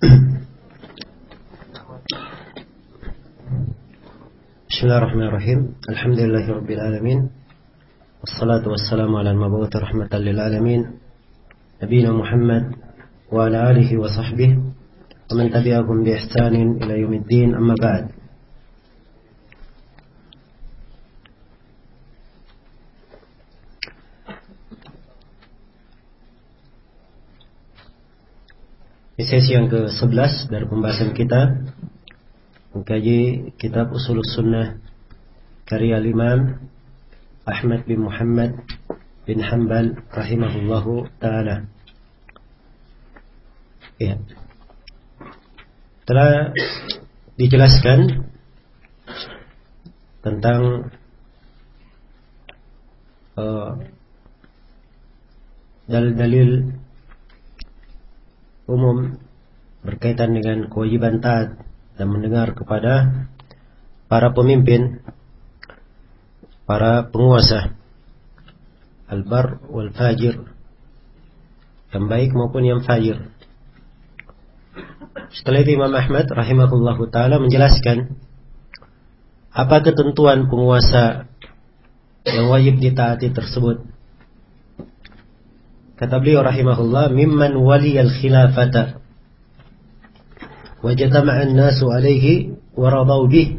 Bismillahirrahmanirrahim. Alhamdulillahirabbil alamin. Wassalatu wassalamu ala al-mab'uts rahmatan lil alamin. Nabiyina Muhammad wa ala alihi wa sahbihi wa man tabi'ahum bi ihsanin ila yaumiddin. Amma ba'd. Di sesi yang ke-11 dari pembahasan kita mengkaji kitab Ushulus Sunnah karya Imam Ahmad bin Muhammad bin Hanbal rahimahullahu ta'ala. Ya. Telah dijelaskan tentang dalil-dalil umum berkaitan dengan kewajiban taat dan mendengar kepada para pemimpin, para penguasa, al-bar wal fajir, yang baik maupun yang fajir. Setelah itu Imam Ahmad rahimahullahu ta'ala menjelaskan apa ketentuan penguasa yang wajib ditaati tersebut. Kata beliau rahimahullah, mimman waliyal khilafata wajtama'a an-nasu alayhi wa radu bih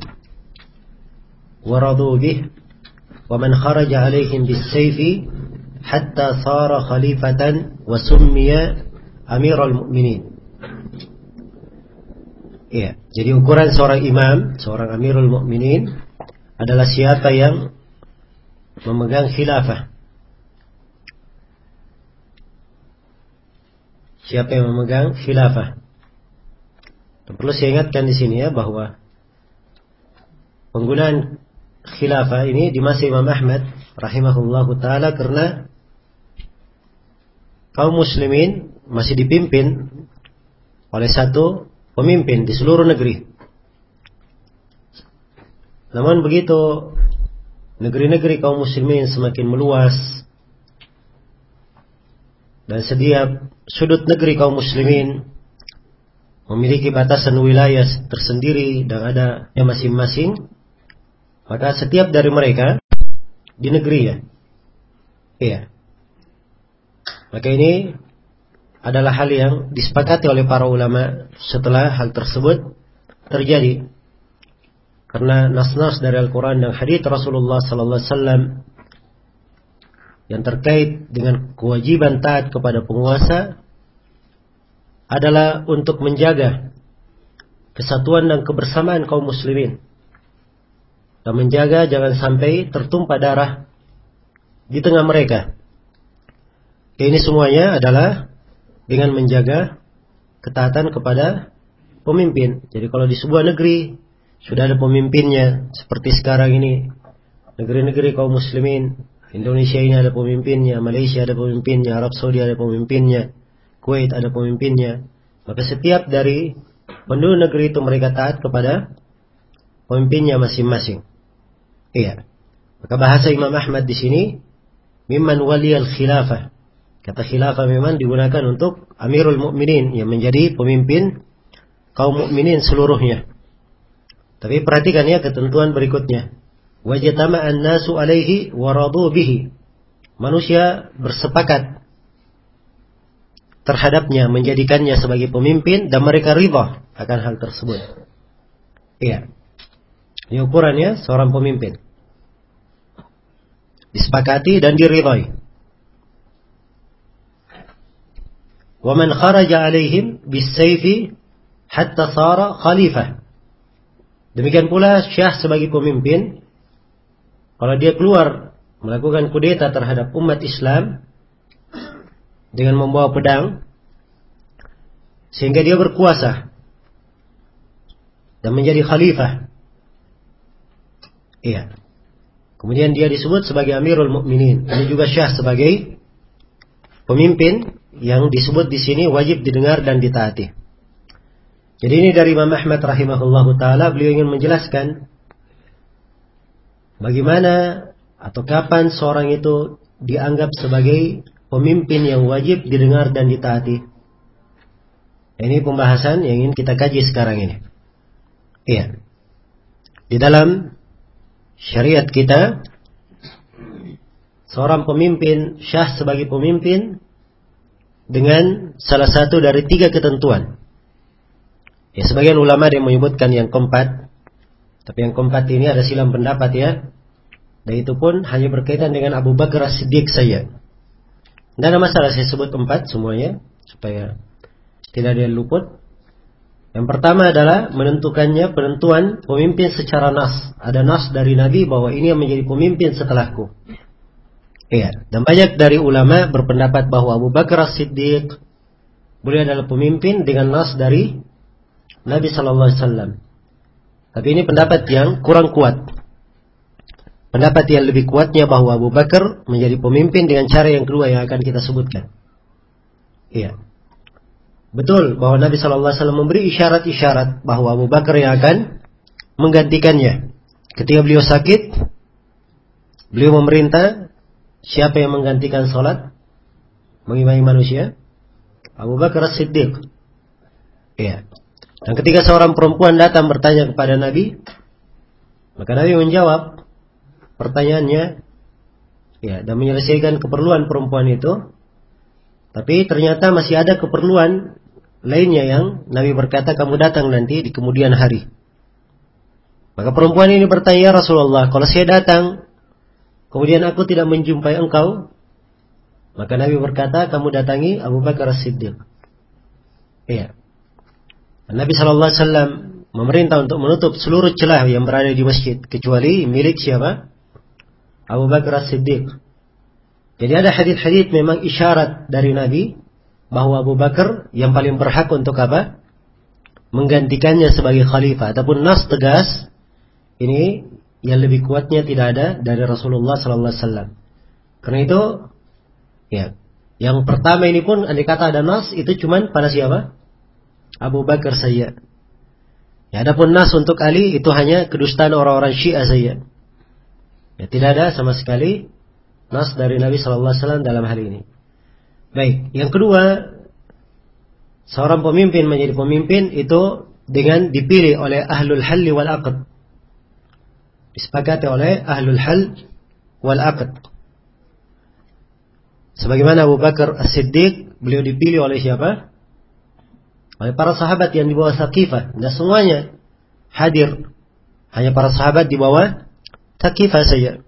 wa man kharaja alaihim bis-sayfi hatta sara khalifatan wa summiya amiral mu'minin. Ya, jadi ukuran seorang imam, seorang amirul mu'minin adalah siapa yang memegang khilafah. Siapa yang memegang khilafah? Perlu saya ingatkan di sini ya bahwa penggunaan khilafah ini di masa Imam Ahmad rahimahullahu taala karena kaum muslimin masih dipimpin oleh satu pemimpin di seluruh negeri. Namun begitu negeri-negeri kaum muslimin semakin meluas dan setiap sudut negeri kaum muslimin memiliki batasan wilayah tersendiri dan ada yang masing-masing, maka setiap dari mereka di negeri ya. Iya. Maka ini adalah hal yang disepakati oleh para ulama setelah hal tersebut terjadi. Karena nas-nas dari Al-Quran dan hadits Rasulullah sallallahu alaihi wasallam yang terkait dengan kewajiban taat kepada penguasa adalah untuk menjaga kesatuan dan kebersamaan kaum muslimin dan menjaga jangan sampai tertumpah darah di tengah mereka. Ini semuanya adalah dengan menjaga ketaatan kepada pemimpin. Jadi kalau di sebuah negeri sudah ada pemimpinnya, seperti sekarang ini negeri-negeri kaum muslimin, Indonesia ini ada pemimpinnya, Malaysia ada pemimpinnya, Arab Saudi ada pemimpinnya, Kuwait ada pemimpinnya. Maka setiap dari penduduk negeri itu mereka taat kepada pemimpinnya masing-masing. Iya. Maka bahasa Imam Ahmad di sini mimman waliyal khilafah. Kata khilafah memang digunakan untuk Amirul Mukminin yang menjadi pemimpin kaum mukminin seluruhnya. Tapi perhatikan ya ketentuan berikutnya. Wajtama'an nasu alaihi wa radu bihi. Manusia bersepakat terhadapnya, menjadikannya sebagai pemimpin dan mereka ridha akan hal tersebut. Iya. Ini ukurannya seorang pemimpin. Disepakati dan diridhai. Wa man kharaja alaihim bis-sayfi hatta sara khalifah. Demikian pula syah sebagai pemimpin, kalau dia keluar melakukan kudeta terhadap umat Islam dengan membawa pedang sehingga dia berkuasa dan menjadi khalifah. Iya. Kemudian dia disebut sebagai Amirul Mukminin. Ini juga syah sebagai pemimpin yang disebut di sini wajib didengar dan ditaati. Jadi ini dari Imam Ahmad rahimahullahu taala, beliau ingin menjelaskan bagaimana atau kapan seorang itu dianggap sebagai pemimpin yang wajib didengar dan ditaati. Ini pembahasan yang ingin kita kaji sekarang ini. Iya. Di dalam syariat kita, seorang pemimpin syah sebagai pemimpin dengan salah satu dari 3 ketentuan. Ya, sebagian ulama yang menyebutkan yang keempat, tapi yang keempat ini ada silang pendapat ya. Dan itu pun hanya berkaitan dengan Abu Bakar As-Siddiq saja. Tidak ada masalah saya sebut 4 semuanya supaya tidak ada yang luput. Yang pertama adalah menentukannya penentuan pemimpin secara nas. Ada nas dari Nabi bahwa ini yang menjadi pemimpin setelahku. Iya. Dan banyak dari ulama berpendapat bahwa Abu Bakar As-Siddiq beliau adalah pemimpin dengan nas dari Nabi Sallallahu Alaihi Wasallam. Tapi ini pendapat yang kurang kuat. Pendapat yang lebih kuatnya bahwa Abu Bakar menjadi pemimpin dengan cara yang kedua yang akan kita sebutkan. Iya. Betul bahwa Nabi Sallallahu Alaihi Wasallam memberi isyarat-isyarat bahwa Abu Bakar yang akan menggantikannya. Ketika beliau sakit, beliau memerintah siapa yang menggantikan sholat mengimami manusia? Abu Bakar As-Siddiq. Iya. Dan ketika seorang perempuan datang bertanya kepada Nabi, maka Nabi menjawab pertanyaannya, ya, dan menyelesaikan keperluan perempuan itu. Tapi ternyata masih ada keperluan lainnya yang Nabi berkata kamu datang nanti di kemudian hari. Maka perempuan ini bertanya, ya Rasulullah, kalau saya datang kemudian aku tidak menjumpai engkau, maka Nabi berkata kamu datangi Abu Bakar As-Siddiq. Iya. Nabi Sallallahu Alaihi Wasallam memerintah untuk menutup seluruh celah yang berada di masjid kecuali milik siapa? Abu Bakar As-Siddiq. Jadi ada hadis-hadis memang isyarat dari Nabi bahwa Abu Bakar yang paling berhak untuk apa? Menggantikannya sebagai khalifah. Ataupun nas tegas ini yang lebih kuatnya tidak ada dari Rasulullah Sallallahu Alaihi Wasallam. Karena itu, ya, yang pertama ini pun andai kata ada nas itu cuman pada siapa? Abu Bakar saja. Ya, adapun nas untuk Ali itu hanya kedustaan orang-orang Syiah saja. Ya, tidak ada sama sekali nas dari Nabi Sallallahu Alaihi Wasallam dalam hal ini. Baik, yang kedua, seorang pemimpin menjadi pemimpin itu dengan dipilih oleh ahlul halli wal aqd. Disepakati oleh ahlul hal wal aqd. Sebagaimana Abu Bakar As-Siddiq, beliau dipilih oleh siapa? Oleh para sahabat yang di bawah Thaqifah. Dan semuanya hadir. Hanya para sahabat di bawah Thaqifah saja.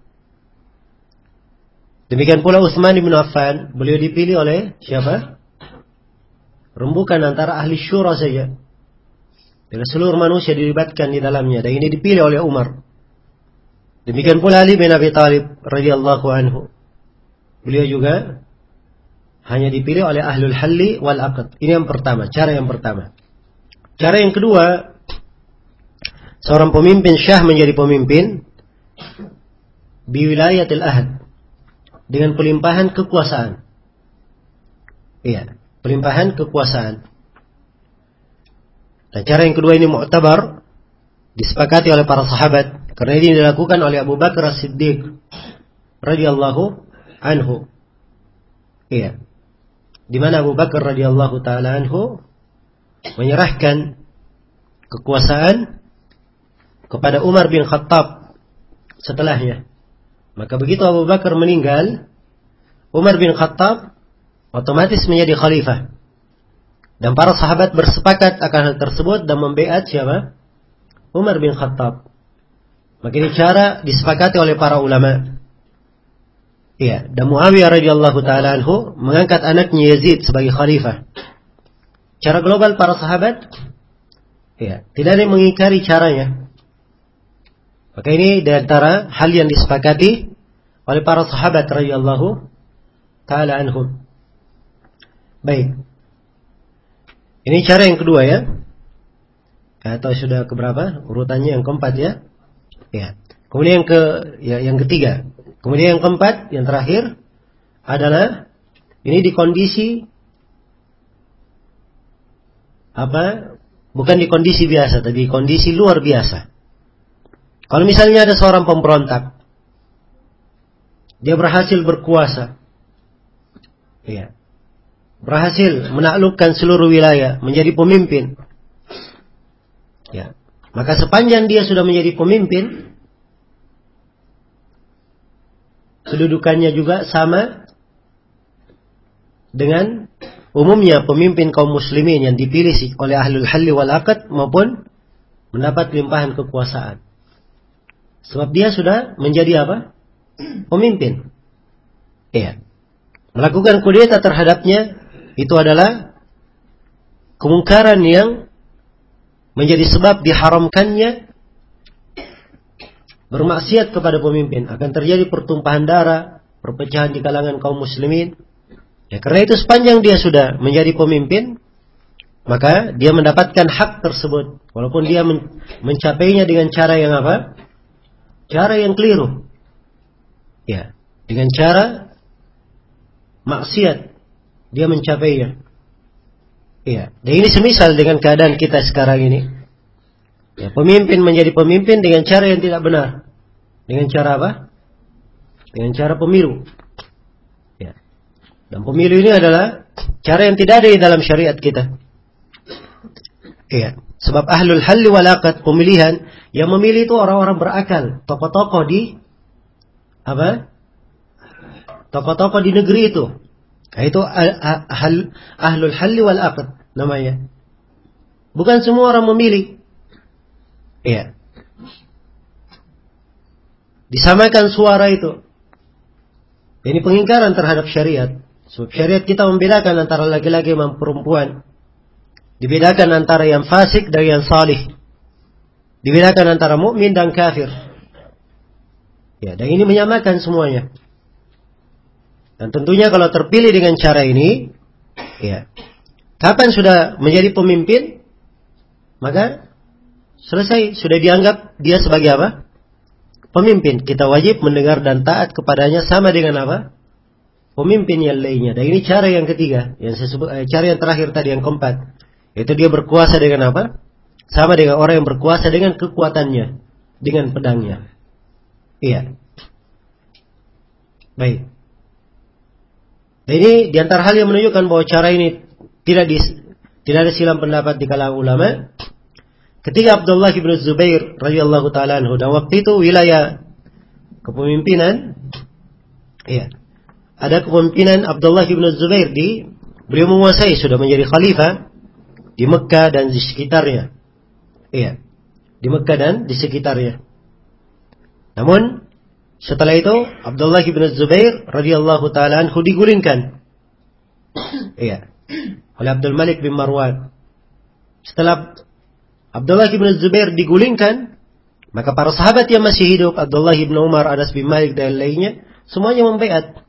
Demikian pula Utsman bin Affan, beliau dipilih oleh siapa? Rembukan antara ahli syura saja. Bila seluruh manusia dilibatkan di dalamnya. Dan ini dipilih oleh Umar. Demikian pula Ali bin Abi Thalib radhiyallahu anhu. Beliau juga hanya dipilih oleh ahlul halli wal aqd. Ini yang pertama, cara yang pertama. Cara yang kedua, seorang pemimpin syah menjadi pemimpin biwilayatil ahd, dengan pelimpahan kekuasaan. Iya, pelimpahan kekuasaan. Dan cara yang kedua ini mu'tabar, disepakati oleh para sahabat, karena ini dilakukan oleh Abu Bakar As-Siddiq radhiyallahu anhu. Iya. Di mana Abu Bakar radhiyallahu taala anhu menyerahkan kekuasaan kepada Umar bin Khattab setelahnya. Maka begitu Abu Bakar meninggal, Umar bin Khattab otomatis menjadi khalifah. Dan para sahabat bersepakat akan hal tersebut dan membaiat siapa? Umar bin Khattab. Maka ini cara disepakati oleh para ulama. Iya, dan Muawiyah radhiyallahu taala anhu mengangkat anaknya Yazid sebagai khalifah. Cara global para sahabat, iya, tidak ada yang mengingkari caranya. Maka ini di antara hal yang disepakati oleh para sahabat radhiyallahu taala anhum. Baik. Ini cara yang kedua ya. Atau sudah keberapa? Urutannya yang keempat ya. Ya. Kemudian yang ketiga. Kemudian yang keempat, yang terakhir adalah ini di kondisi apa? Bukan di kondisi biasa, tapi kondisi luar biasa. Kalau misalnya ada seorang pemberontak, dia berhasil berkuasa, iya, berhasil menaklukkan seluruh wilayah, menjadi pemimpin. Ya. Maka sepanjang dia sudah menjadi pemimpin, kedudukannya juga sama dengan umumnya pemimpin kaum muslimin yang dipilih oleh ahlul halli wal aqd maupun mendapat limpahan kekuasaan. Sebab dia sudah menjadi apa? Pemimpin. Iya. Melakukan kudeta terhadapnya itu adalah kemungkaran yang menjadi sebab diharamkannya bermaksiat kepada pemimpin. Akan terjadi pertumpahan darah, perpecahan di kalangan kaum muslimin. Ya, karena itu sepanjang dia sudah menjadi pemimpin, maka dia mendapatkan hak tersebut. Walaupun dia mencapainya dengan cara yang apa? Cara yang keliru. Ya, dengan cara maksiat dia mencapainya. Ya, dan ini semisal dengan keadaan kita sekarang ini. Ya, pemimpin menjadi pemimpin dengan cara yang tidak benar. Dengan cara apa? Dengan cara pemilu. Ya. Dan pemilu ini adalah cara yang tidak ada di dalam syariat kita. Iya. Sebab ahlul halli wal aqd, pemilihan, yang memilih itu orang-orang berakal, tokoh-tokoh di apa? Tokoh-tokoh di negeri itu. Nah, itu ahlul halli wal aqd namanya. Bukan semua orang memilih. Iya. Disamakan suara itu. Ini pengingkaran terhadap syariat. Sebab syariat kita membedakan antara laki-laki dan perempuan. Dibedakan antara yang fasik dan yang salih. Dibedakan antara mukmin dan kafir. Ya, dan ini menyamakan semuanya. Dan tentunya kalau terpilih dengan cara ini, ya, kapan sudah menjadi pemimpin, maka selesai, sudah dianggap dia sebagai apa? Pemimpin. Kita wajib mendengar dan taat kepadanya sama dengan apa? Pemimpin yang lainnya. Dan ini cara yang ketiga, yang saya sebut, cara yang terakhir tadi, yang keempat, yaitu dia berkuasa dengan apa? Sama dengan orang yang berkuasa dengan kekuatannya, dengan pedangnya. Iya. Baik. Dan ini diantara hal yang menunjukkan bahwa cara ini tidak ada silang pendapat di kalangan ulama. Ketika Abdullah bin Zubair radhiyallahu taala anhu, dan waktu itu wilayah kepemimpinan, iya, ada kepemimpinan Abdullah bin Zubair beliau menguasai, sudah menjadi khalifah di Mekah dan di sekitarnya. Iya, di Mekah dan di sekitarnya. Namun setelah itu Abdullah bin Zubair radhiyallahu taala anhu digulingkan. Iya, oleh Abdul Malik bin Marwan. Setelah Abdullah bin Zubair digulingkan, maka para sahabat yang masih hidup, Abdullah bin Umar, Anas bin Malik dan lainnya, semuanya membaiat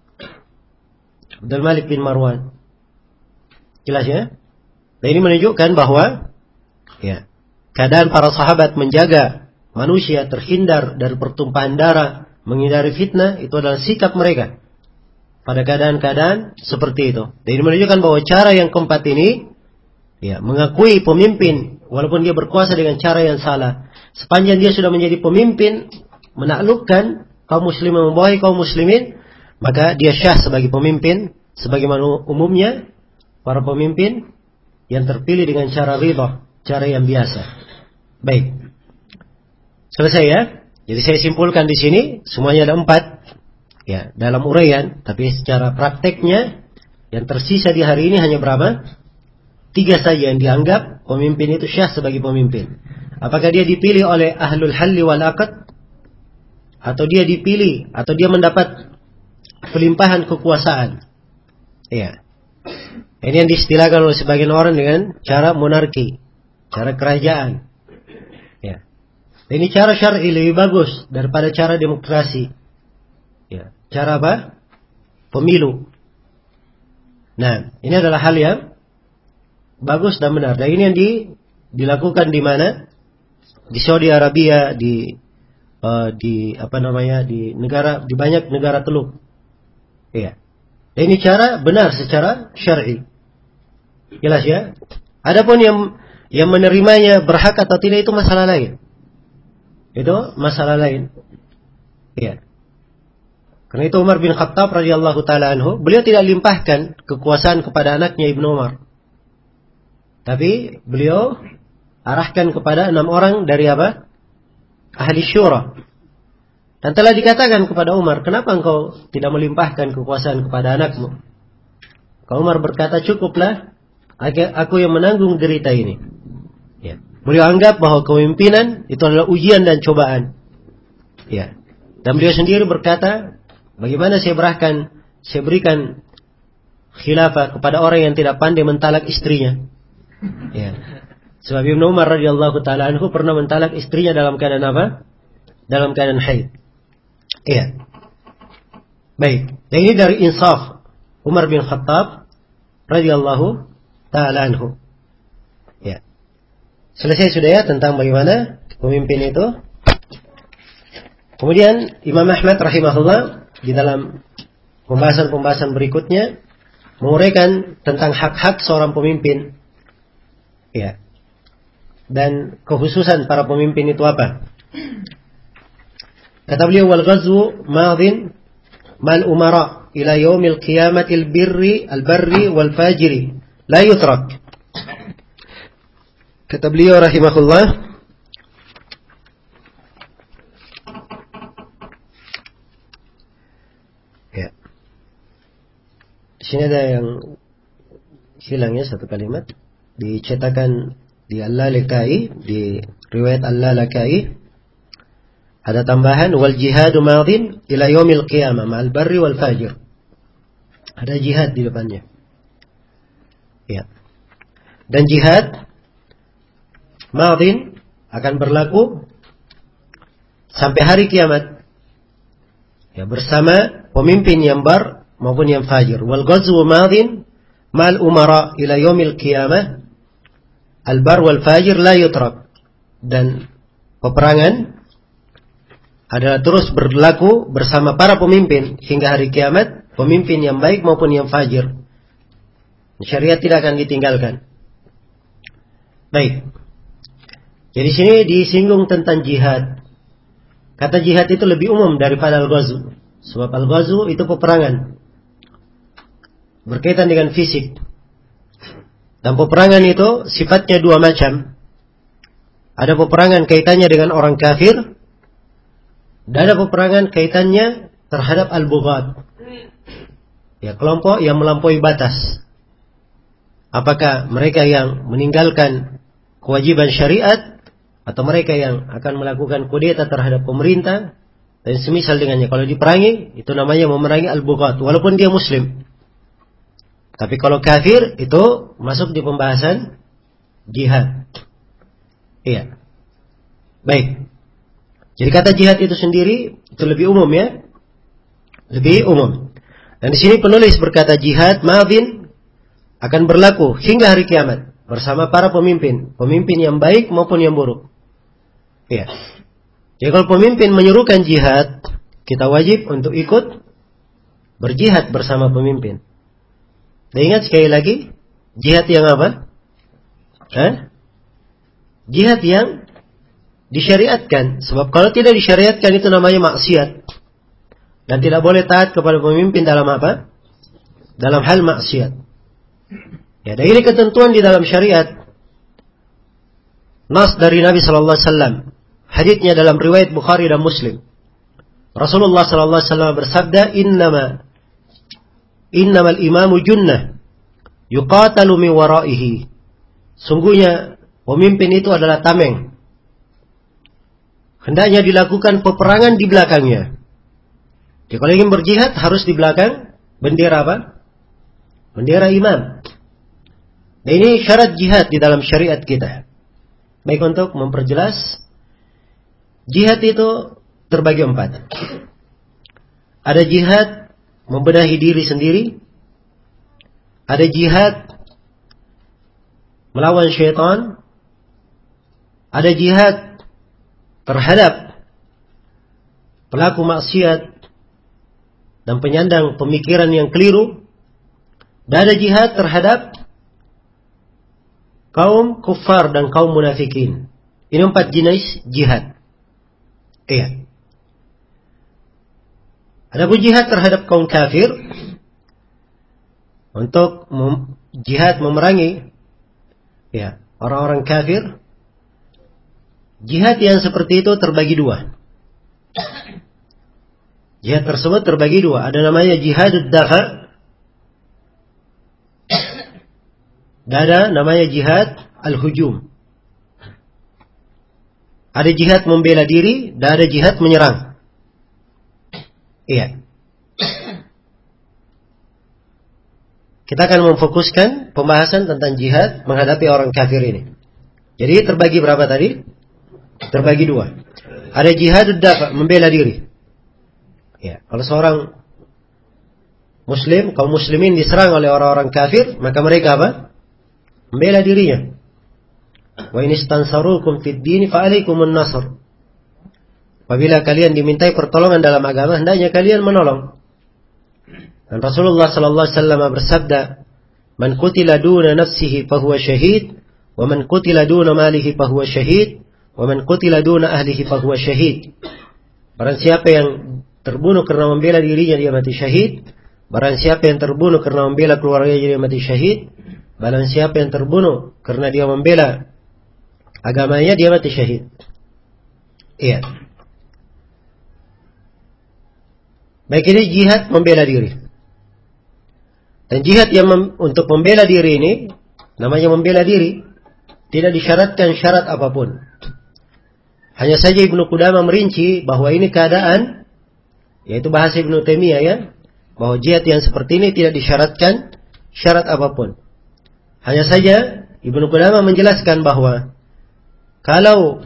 Abdul Malik bin Marwan. Jelas ya? Dan ini menunjukkan bahwa ya, keadaan para sahabat menjaga manusia terhindar dari pertumpahan darah, menghindari fitnah, itu adalah sikap mereka pada keadaan-keadaan seperti itu. Dan ini menunjukkan bahwa cara yang keempat ini, ya, mengakui pemimpin walaupun dia berkuasa dengan cara yang salah, sepanjang dia sudah menjadi pemimpin, menaklukkan kaum muslimin, membawahi kaum muslimin, maka dia syah sebagai pemimpin, sebagaimana umumnya para pemimpin yang terpilih dengan cara ridha, cara yang biasa. Baik. Selesai ya? Jadi saya simpulkan di sini, semuanya ada 4 ya, dalam uraian, tapi secara prakteknya yang tersisa di hari ini hanya berapa? 3 saja yang dianggap pemimpin itu syah sebagai pemimpin. Apakah dia dipilih oleh ahlul halli wal aqd, atau dia dipilih, atau dia mendapat pelimpahan kekuasaan. Ya. Ini yang diistilahkan oleh sebagian orang dengan cara monarki, cara kerajaan. Ya. Ini cara syar'i lebih bagus daripada cara demokrasi. Ya. Cara apa? Pemilu. Nah, ini adalah hal yang bagus dan benar. Dan ini yang dilakukan di mana? Di Saudi Arabia, di banyak negara Teluk. Iya. Dan ini cara benar secara syar'i. Jelas ya? Adapun yang menerimanya berhak atau tidak itu masalah lain. Itu masalah lain. Iya. Karena itu Umar bin Khattab radhiyallahu taala anhu, beliau tidak limpahkan kekuasaan kepada anaknya Ibnu Umar. Tapi beliau arahkan kepada 6 orang dari apa? Ahli syura. Dan telah dikatakan kepada Umar, kenapa engkau tidak melimpahkan kekuasaan kepada anakmu? Kalau Umar berkata, cukuplah aku yang menanggung derita ini. Ya. Beliau anggap bahwa kepemimpinan itu adalah ujian dan cobaan. Ya. Dan beliau sendiri berkata, bagaimana saya berikan khilafah kepada orang yang tidak pandai mentalak istrinya. Ya. Sebab Ibnu Umar radhiyallahu taala anhu pernah mentalak istrinya dalam keadaan apa? Dalam keadaan haid. Iya. Baik. Dan ini dari insaf Umar bin Khattab radhiyallahu taala anhu. Ya. Selesai sudah ya tentang bagaimana pemimpin itu. Kemudian Imam Ahmad rahimahullah di dalam pembahasan-pembahasan berikutnya menguraikan tentang hak-hak seorang pemimpin. Ya. Dan kekhususan para pemimpin itu apa? Kata beliau, wal ghazwu madhin mal umara ila yaumil qiyamatil barri wal fajiri la yutrak. Kata beliau rahimahullah, ya. Di sini ada yang hilang ya satu kalimat, dicetakan di Al-Lalakai, di riwayat Al-Lalakai ada tambahan wal jihadu madhin ila yaumil qiyamah ma'al barri wal fajir. Ada jihad di depannya. Ya. Dan jihad madhin akan berlaku sampai hari kiamat. Ya, bersama pemimpin yang bar maupun yang fajir. Wal ghazwu madhin ma'al umara ila yaumil qiyamah al-bar wal fajir la yutrak. Dan peperangan adalah terus berlaku bersama para pemimpin hingga hari kiamat, pemimpin yang baik maupun yang fajir. Syariat tidak akan ditinggalkan. Baik. Jadi sini disinggung tentang jihad. Kata jihad itu lebih umum daripada al-ghazw. Sebab al-ghazw itu peperangan. Berkaitan dengan fisik. Dan peperangan itu sifatnya dua macam. Ada peperangan kaitannya dengan orang kafir. Dan ada peperangan kaitannya terhadap al-bughat. Ya, kelompok yang melampaui batas. Apakah mereka yang meninggalkan kewajiban syariat atau mereka yang akan melakukan kudeta terhadap pemerintah dan semisal dengannya. Kalau diperangi itu namanya memerangi al-bughat walaupun dia muslim. Tapi kalau kafir itu masuk di pembahasan jihad. Iya. Baik. Jadi kata jihad itu sendiri itu lebih umum ya. Lebih umum. Dan di sini penulis berkata jihad madhin akan berlaku hingga hari kiamat bersama para pemimpin, pemimpin yang baik maupun yang buruk. Iya. Jadi kalau pemimpin menyuruhkan jihad, kita wajib untuk ikut berjihad bersama pemimpin. Dan ingat sekali lagi, jihad yang apa? Jihad yang disyariatkan. Sebab kalau tidak disyariatkan itu namanya maksiat. Dan tidak boleh taat kepada pemimpin dalam apa? Dalam hal maksiat. Ya, dan ini ketentuan di dalam syariat. Nas dari Nabi sallallahu alaihi wasallam. Haditsnya dalam riwayat Bukhari dan Muslim. Rasulullah sallallahu alaihi wasallam bersabda, "Innamal imamu junnah yuqatalu min waraihi." Sungguhnya pemimpin itu adalah tameng. Hendaknya dilakukan peperangan di belakangnya. Jadi kalau ingin berjihad harus di belakang bendera apa? Bendera imam. Dan ini syarat jihad di dalam syariat kita. Baik, untuk memperjelas, jihad itu terbagi 4. Ada jihad membenahi diri sendiri. Ada jihad melawan syaitan. Ada jihad terhadap pelaku maksiat dan penyandang pemikiran yang keliru. Dan ada jihad terhadap kaum kufar dan kaum munafikin. Ini 4 jenis jihad. Iya. Adapun jihad terhadap kaum kafir, untuk jihad memerangi ya orang-orang kafir, jihad yang seperti itu terbagi dua. Jihad tersebut terbagi dua. Ada namanya jihadud dafa, dan ada namanya jihad al-hujum. Ada jihad membela diri dan ada jihad menyerang. Iya. Kita akan memfokuskan pembahasan tentang jihad menghadapi orang kafir ini. Jadi terbagi berapa tadi? Terbagi dua. Ada jihadud dafa, membela diri. Ya, kalau seorang muslim, kaum muslimin diserang oleh orang-orang kafir, maka mereka apa? Membela dirinya. Wa in istansarukum fid din fa alaikumun nasr. Apabila kalian dimintai pertolongan dalam agama, hendaknya kalian menolong. Dan Rasulullah sallallahu alaihi wasallam bersabda, "Man qutila duna nafsihi fa huwa syahid, wa man qutila duna malihi fa huwa syahid, wa man qutila duna ahlihi fa huwa syahid." Barang siapa yang terbunuh karena membela dirinya, dia mati syahid. Barang siapa yang terbunuh karena membela keluarganya, dia mati syahid. Barang siapa yang terbunuh karena dia membela agamanya, dia mati syahid. Iya. Baik, ini jihad membela diri. Dan jihad yang untuk membela diri ini, namanya membela diri, tidak disyaratkan syarat apapun. Hanya saja Ibnu Qudamah merinci bahwa ini keadaan, yaitu bahasa Ibnu Taimiyah ya, bahwa jihad yang seperti ini tidak disyaratkan syarat apapun. Hanya saja Ibnu Qudamah menjelaskan bahwa kalau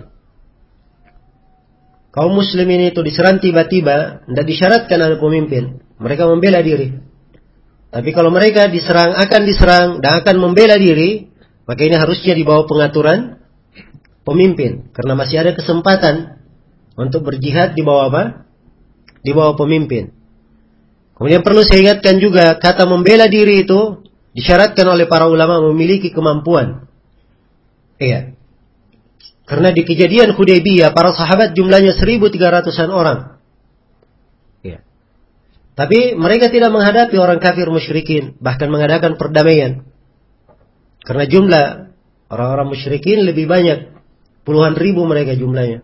kaum muslimin itu diserang tiba-tiba, tidak disyaratkan ada pemimpin, mereka membela diri. Tapi kalau mereka akan diserang dan akan membela diri, maka ini harusnya di bawah pengaturan pemimpin, karena masih ada kesempatan untuk berjihad di bawah apa? Di bawah pemimpin. Kemudian perlu saya ingatkan juga, kata membela diri itu disyaratkan oleh para ulama memiliki kemampuan. Iya. Karena di kejadian Hudaybiyah, para sahabat jumlahnya 1.300-an orang. Iya. Tapi mereka tidak menghadapi orang kafir musyrikin, bahkan mengadakan perdamaian. Karena jumlah orang-orang musyrikin lebih banyak, puluhan ribu mereka jumlahnya.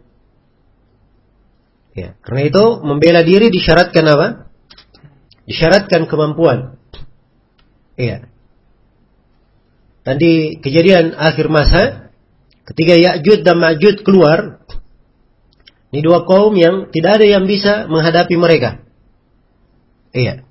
Ya, karena itu membela diri disyaratkan apa? Disyaratkan kemampuan. Iya. Dan di kejadian akhir masa, ketika Ya'juj dan Ma'juj keluar, ini dua kaum yang tidak ada yang bisa menghadapi mereka. Iya.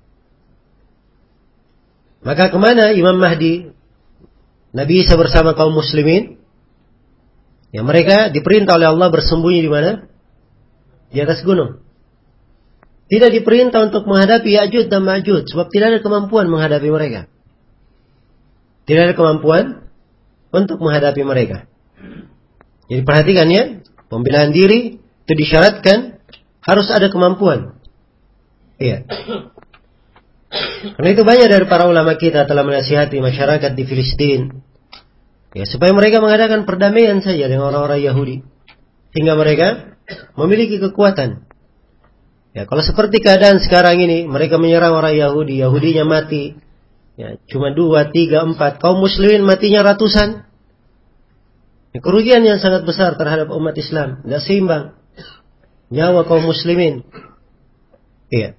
Maka kemana Imam Mahdi, Nabi Isa bersama kaum muslimin? Ya, mereka diperintah oleh Allah bersembunyi di mana? Di atas gunung. Tidak diperintah untuk menghadapi Ya'juj dan Ma'juj, sebab tidak ada kemampuan menghadapi mereka. Tidak ada kemampuan untuk menghadapi mereka. Jadi perhatikan ya, pembelaan diri itu disyaratkan harus ada kemampuan. Iya. Karena itu banyak dari para ulama kita telah menasihati masyarakat di Filistin, ya, supaya mereka mengadakan perdamaian saja dengan orang-orang Yahudi, hingga mereka memiliki kekuatan. Ya, kalau seperti keadaan sekarang ini, mereka menyerang orang Yahudi, Yahudinya mati, ya, cuma 2, 3, 4, kaum muslimin matinya ratusan. Ya, kerugian yang sangat besar terhadap umat Islam, tidak seimbang nyawa kaum muslimin. Iya.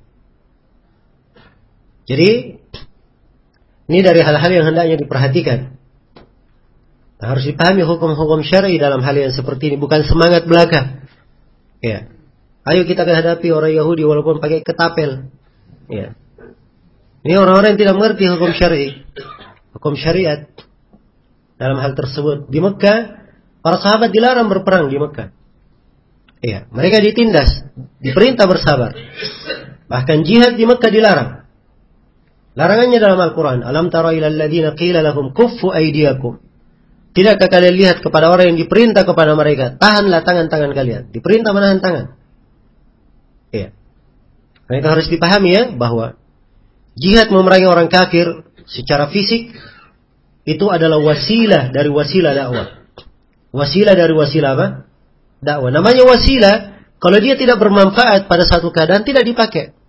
Jadi ini dari hal-hal yang hendaknya diperhatikan. Nah, harus dipahami hukum-hukum syar'i dalam hal yang seperti ini, bukan semangat belaka. Ya. Ayo kita hadapi orang Yahudi walaupun pakai ketapel. Ya. Ini orang-orang yang tidak mengerti hukum syar'i, hukum syariat dalam hal tersebut. Di Mekah, para sahabat dilarang berperang di Mekah. Iya, mereka ditindas, diperintah bersabar. Bahkan jihad di Mekah dilarang. Larangannya dalam Al-Quran. Alam tara ilal ladzina qila lahum kuffu aydiyakum. Tidakkah kalian lihat kepada orang yang diperintah kepada mereka, tahanlah tangan-tangan kalian. Diperintah menahan tangan. Iya. Mereka harus dipahami ya, bahwa jihad memerangi orang kafir secara fisik itu adalah wasilah dari wasilah dakwah. Wasilah dari wasilah apa? Dakwah. Namanya wasilah, kalau dia tidak bermanfaat pada satu keadaan tidak dipakai.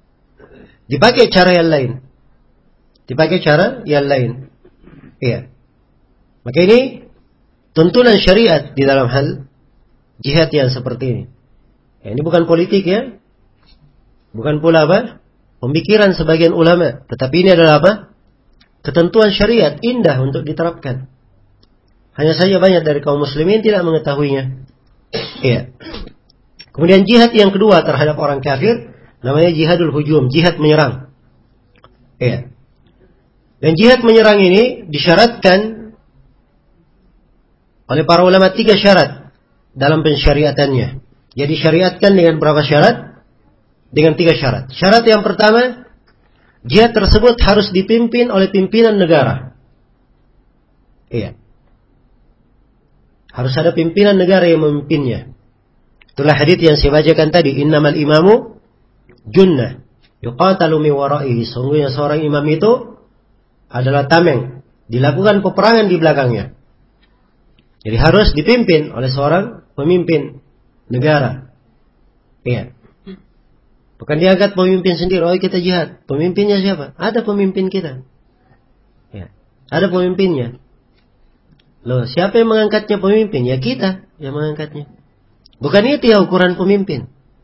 dipakai cara yang lain. Dipakai cara yang lain. Iya. Maka ini tuntunan syariat di dalam hal jihad yang seperti ini. Ya, ini bukan politik ya. Bukan pula apa? Pemikiran sebagian ulama. Tetapi ini adalah apa? Ketentuan syariat indah untuk diterapkan. Hanya saja banyak dari kaum muslimin tidak mengetahuinya. Iya. Kemudian jihad yang kedua terhadap orang kafir namanya jihadul hujum, jihad menyerang. Iya. Dan jihad menyerang ini disyaratkan oleh para ulama 3 syarat dalam pensyariatannya. Jadi syariatkan dengan berapa syarat? Dengan 3 syarat. Syarat yang pertama, jihad tersebut harus dipimpin oleh pimpinan negara. Iya. Harus ada pimpinan negara yang memimpinnya. Itulah hadits yang saya bacakan tadi, innamal imamu junnah yuqatalu min wara'ihi. Sungguhnya seorang imam itu adalah tameng, dilakukan peperangan di belakangnya. Jadi harus dipimpin oleh seorang pemimpin negara. Iya. Bukan diangkat pemimpin sendiri, oh kita jihad. Pemimpinnya siapa? Ada pemimpin kita. Ya. Ada pemimpinnya. Loh, siapa yang mengangkatnya pemimpin? Ya kita yang mengangkatnya. Bukan itu ya ukuran pemimpin.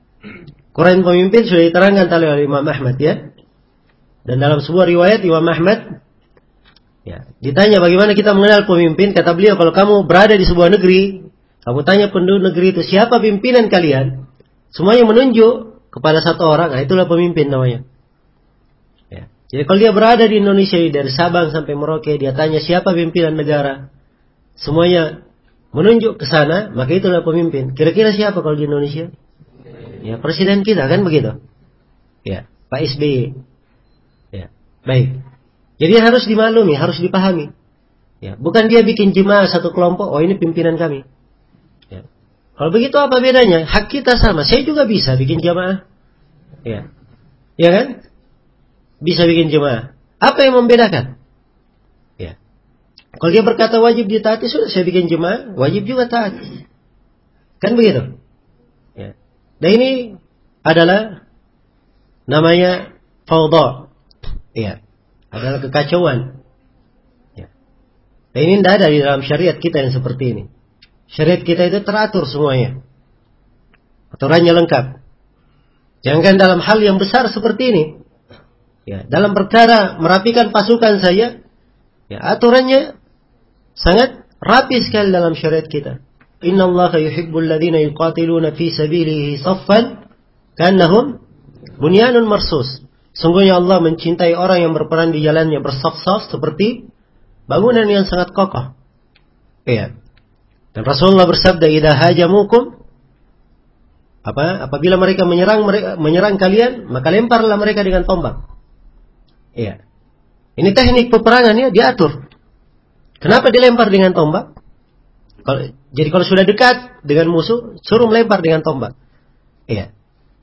Ukuran pemimpin sudah diterangkan oleh Imam Ahmad ya. Dan dalam sebuah riwayat Imam Ahmad ya, ditanya bagaimana kita mengenal pemimpin, kata beliau, kalau kamu berada di sebuah negeri, kamu tanya penduduk negeri itu siapa pimpinan kalian, semuanya menunjuk kepada satu orang, nah itulah pemimpin namanya. Ya. Jadi kalau dia berada di Indonesia dari Sabang sampai Merauke, dia tanya siapa pimpinan negara, semuanya menunjuk ke sana, maka itulah pemimpin. Kira-kira siapa kalau di Indonesia? Ya presiden kita kan begitu. Ya Pak SBY. Ya baik. Jadi harus dimaklumi, harus dipahami. Ya, bukan dia bikin jemaah satu kelompok, oh ini pimpinan kami. Ya. Kalau begitu apa bedanya? Hak kita sama. Saya juga bisa bikin jemaah. Ya. Ya kan? Bisa bikin jemaah. Apa yang membedakan? Ya. Kalau dia berkata wajib ditaati, sudah saya bikin jemaah, wajib juga taat. Kan begitu? Ya. Dan ini adalah namanya fawdha. Ya. Adalah kekacauan. Ya. Dan ini tidak ada di dalam syariat kita yang seperti ini. Syariat kita itu teratur semuanya. Aturannya lengkap. Jangan dalam hal yang besar seperti ini. Ya, dalam perkara merapikan pasukan saja, ya, aturannya sangat rapi sekali dalam syariat kita. Innallaha yuhibbul ladzina yuqatiluna fi sabilihi saffan ka'annahum bunyanun marsus. Sungguhnya Allah mencintai orang yang berperan di jalannya bersaf-saf seperti bangunan yang sangat kokoh. Iya. Dan Rasulullah bersabda, "Idza hajamukum," apabila mereka menyerang kalian, maka lemparlah mereka dengan tombak. Iya. Ini teknik peperangannya diatur. Kenapa dilempar dengan tombak? Jadi kalau sudah dekat dengan musuh, suruh melempar dengan tombak. Iya.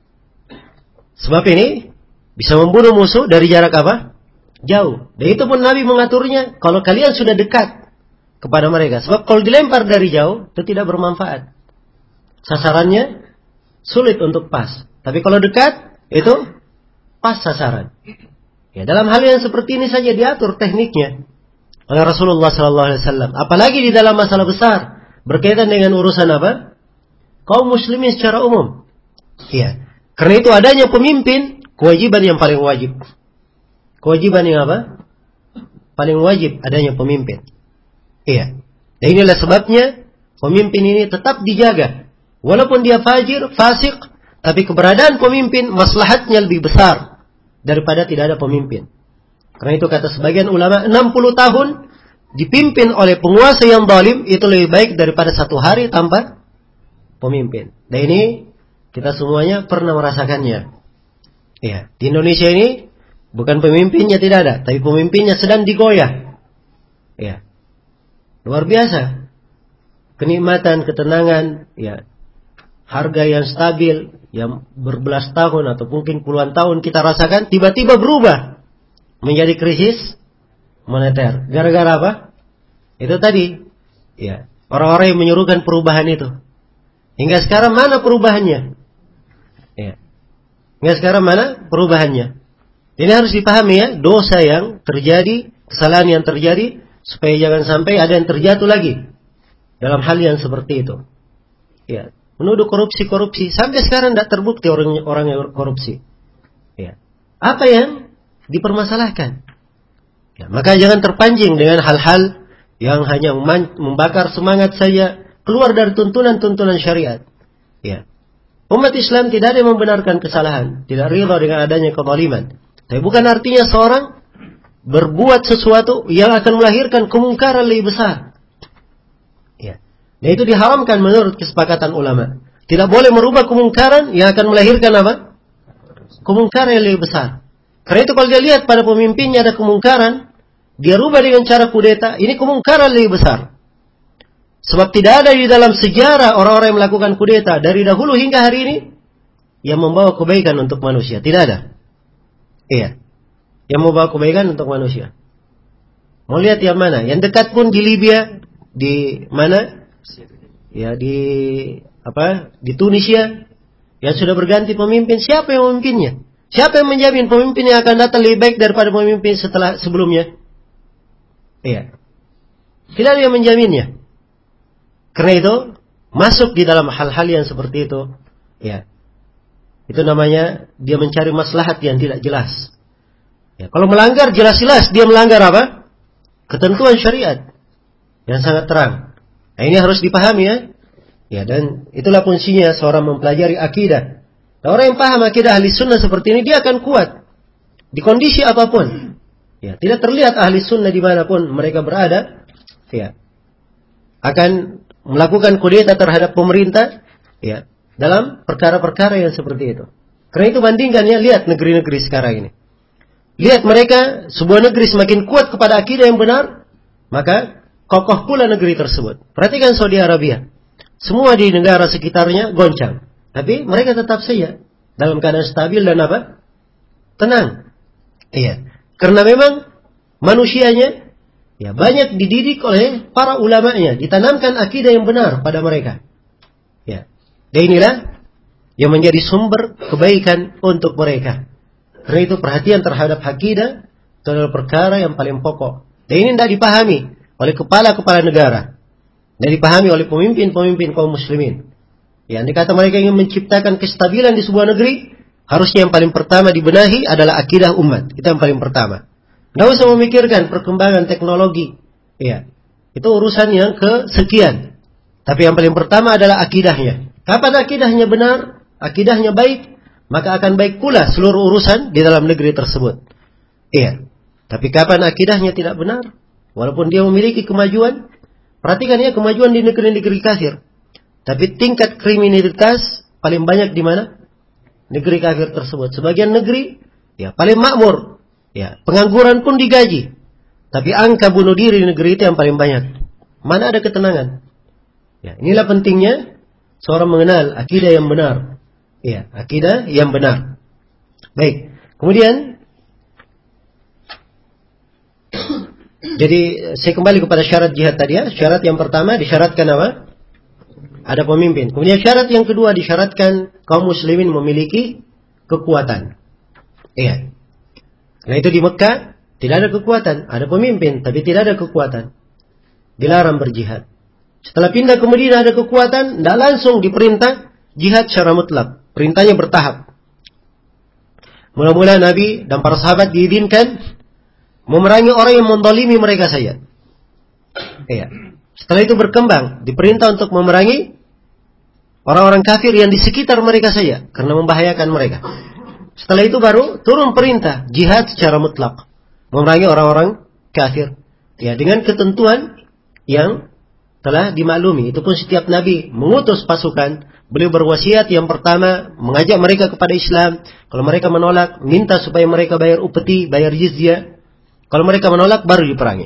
Sebab ini bisa membunuh musuh dari jarak apa? Jauh. Dan itu pun Nabi mengaturnya kalau kalian sudah dekat kepada mereka. Sebab kalau dilempar dari jauh, itu tidak bermanfaat. Sasarannya sulit untuk pas. Tapi kalau dekat, itu pas sasaran. Ya, dalam hal yang seperti ini saja diatur tekniknya oleh Rasulullah SAW. Apalagi di dalam masalah besar berkaitan dengan urusan apa? Kaum muslimin secara umum. Iya. Karena itu adanya pemimpin kewajiban yang paling wajib. Kewajiban yang apa? Paling wajib adanya pemimpin. Iya. Dan inilah sebabnya pemimpin ini tetap dijaga. Walaupun dia fajir, fasik, tapi keberadaan pemimpin maslahatnya lebih besar daripada tidak ada pemimpin. Karena itu kata sebagian ulama, 60 tahun dipimpin oleh penguasa yang zalim itu lebih baik daripada 1 hari tanpa pemimpin. Dan ini kita semuanya pernah merasakannya. Ya, di Indonesia ini bukan pemimpinnya tidak ada, tapi pemimpinnya sedang digoyah. Ya. Luar biasa. Kenikmatan, ketenangan, ya. Harga yang stabil, yang berbelas tahun atau mungkin puluhan tahun kita rasakan tiba-tiba berubah menjadi krisis moneter. Gara-gara apa? Itu tadi. Ya, orang-orang yang menyuruhkan perubahan itu. Hingga sekarang mana perubahannya? Ya. Hingga sekarang mana perubahannya? Ini harus dipahami ya, dosa yang terjadi, kesalahan yang terjadi, supaya jangan sampai ada yang terjatuh lagi dalam hal yang seperti itu. Ya, menuduh korupsi, sampai sekarang tidak terbukti orang yang korupsi. Ya. Apa yang dipermasalahkan? Ya, maka jangan terpancing dengan hal-hal yang hanya membakar semangat saja, keluar dari tuntunan-tuntunan syariat. Ya. Umat Islam tidak ada yang membenarkan kesalahan, tidak rida dengan adanya kezaliman. Tapi bukan artinya seorang berbuat sesuatu yang akan melahirkan kemungkaran lebih besar. Ya. Dan itu diharamkan menurut kesepakatan ulama. Tidak boleh merubah kemungkaran yang akan melahirkan apa? Kemungkaran yang lebih besar. Karena itu kalau dia lihat pada pemimpinnya ada kemungkaran, dia rubah dengan cara kudeta, ini kemungkaran lebih besar. Sebab tidak ada di dalam sejarah orang-orang yang melakukan kudeta dari dahulu hingga hari ini yang membawa kebaikan untuk manusia. Tidak ada. Iya. Yang membawa kebaikan untuk manusia. Mau lihat yang mana? Yang dekat pun di Libya, di mana? Ya, di Tunisia yang sudah berganti pemimpin. Siapa yang memimpinnya? Siapa yang menjamin pemimpin yang akan datang lebih baik daripada pemimpin sebelumnya? Iya. Tidak ada yang menjaminnya. Karena itu masuk di dalam hal-hal yang seperti itu, ya. Itu namanya dia mencari maslahat yang tidak jelas. Ya, kalau melanggar jelas-jelas dia melanggar apa? Ketentuan syariat yang sangat terang. Nah, ini harus dipahami ya. Ya, dan itulah fungsinya seorang mempelajari akidah. Nah, orang yang paham akidah ahli sunnah seperti ini dia akan kuat di kondisi apapun. Ya, tidak terlihat ahli sunnah dimanapun mereka berada. Ya, akan melakukan kudeta terhadap pemerintah, ya, dalam perkara-perkara yang seperti itu. Karena itu bandingkan ya, lihat negeri-negeri sekarang ini. Lihat mereka, sebuah negeri semakin kuat kepada akidah yang benar, maka kokoh pula negeri tersebut. Perhatikan Saudi Arabia. Semua di negara sekitarnya goncang. Tapi mereka tetap saja dalam keadaan stabil dan apa? Tenang. Iya. Karena memang manusianya ya, banyak dididik oleh para ulamanya, ditanamkan akidah yang benar pada mereka. Ya. Dan inilah yang menjadi sumber kebaikan untuk mereka. Karena itu perhatian terhadap akidah itu adalah perkara yang paling pokok. Dan ini tidak dipahami oleh kepala-kepala negara. Dan dipahami oleh pemimpin-pemimpin kaum muslimin. Ya, andai kata mereka ingin menciptakan kestabilan di sebuah negeri, harusnya yang paling pertama dibenahi adalah akidah umat. Itu yang paling pertama. Tidak usah memikirkan perkembangan teknologi. Ya, itu urusan yang kesekian. Tapi yang paling pertama adalah akidahnya. Kapan akidahnya benar, akidahnya baik, maka akan baik pula seluruh urusan di dalam negeri tersebut. Iya. Tapi kapan akidahnya tidak benar, walaupun dia memiliki kemajuan, perhatikan ya kemajuan di negeri-negeri kafir. Tapi tingkat kriminalitas paling banyak di mana? Negeri kafir tersebut. Sebagian negeri ya paling makmur. Ya, pengangguran pun digaji. Tapi angka bunuh diri di negeri itu yang paling banyak. Mana ada ketenangan? Ya, inilah pentingnya seorang mengenal akidah yang benar. Ya, akidah yang benar. Baik. Kemudian jadi saya kembali kepada syarat jihad tadi ya. Syarat yang pertama disyaratkan apa? Ada pemimpin. Kemudian syarat yang kedua disyaratkan kaum muslimin memiliki kekuatan. Iya. Nah itu di Mekah tidak ada kekuatan, ada pemimpin tapi tidak ada kekuatan. Dilarang berjihad. Setelah pindah ke Madinah ada kekuatan, tidak langsung diperintah jihad secara mutlak. Perintahnya bertahap. Mula-mula Nabi dan para sahabat diizinkan memerangi orang yang mendolimi mereka saja. Iya. Setelah itu berkembang, diperintah untuk memerangi orang-orang kafir yang di sekitar mereka saja karena membahayakan mereka. Setelah itu baru turun perintah jihad secara mutlak, memerangi orang-orang kafir. Ya, dengan ketentuan yang telah dimaklumi. Itu pun setiap nabi mengutus pasukan, beliau berwasiat yang pertama mengajak mereka kepada Islam. Kalau mereka menolak, minta supaya mereka bayar upeti, bayar jizyah. Kalau mereka menolak, baru diperangi.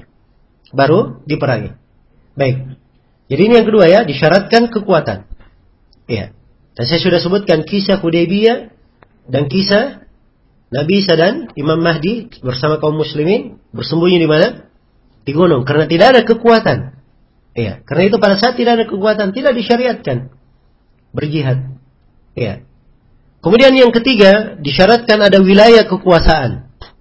Baik. Jadi ini yang kedua ya, disyaratkan kekuatan. Ya. Dan saya sudah sebutkan kisah Hudaybiyah dan kisah Nabi Isa dan Imam Mahdi bersama kaum muslimin bersembunyi di mana? Di gunung. Karena tidak ada kekuatan. Ya. Karena itu pada saat tidak ada kekuatan, tidak disyariatkan berjihad. Ya. Kemudian yang ketiga, disyaratkan ada wilayah kekuasaan.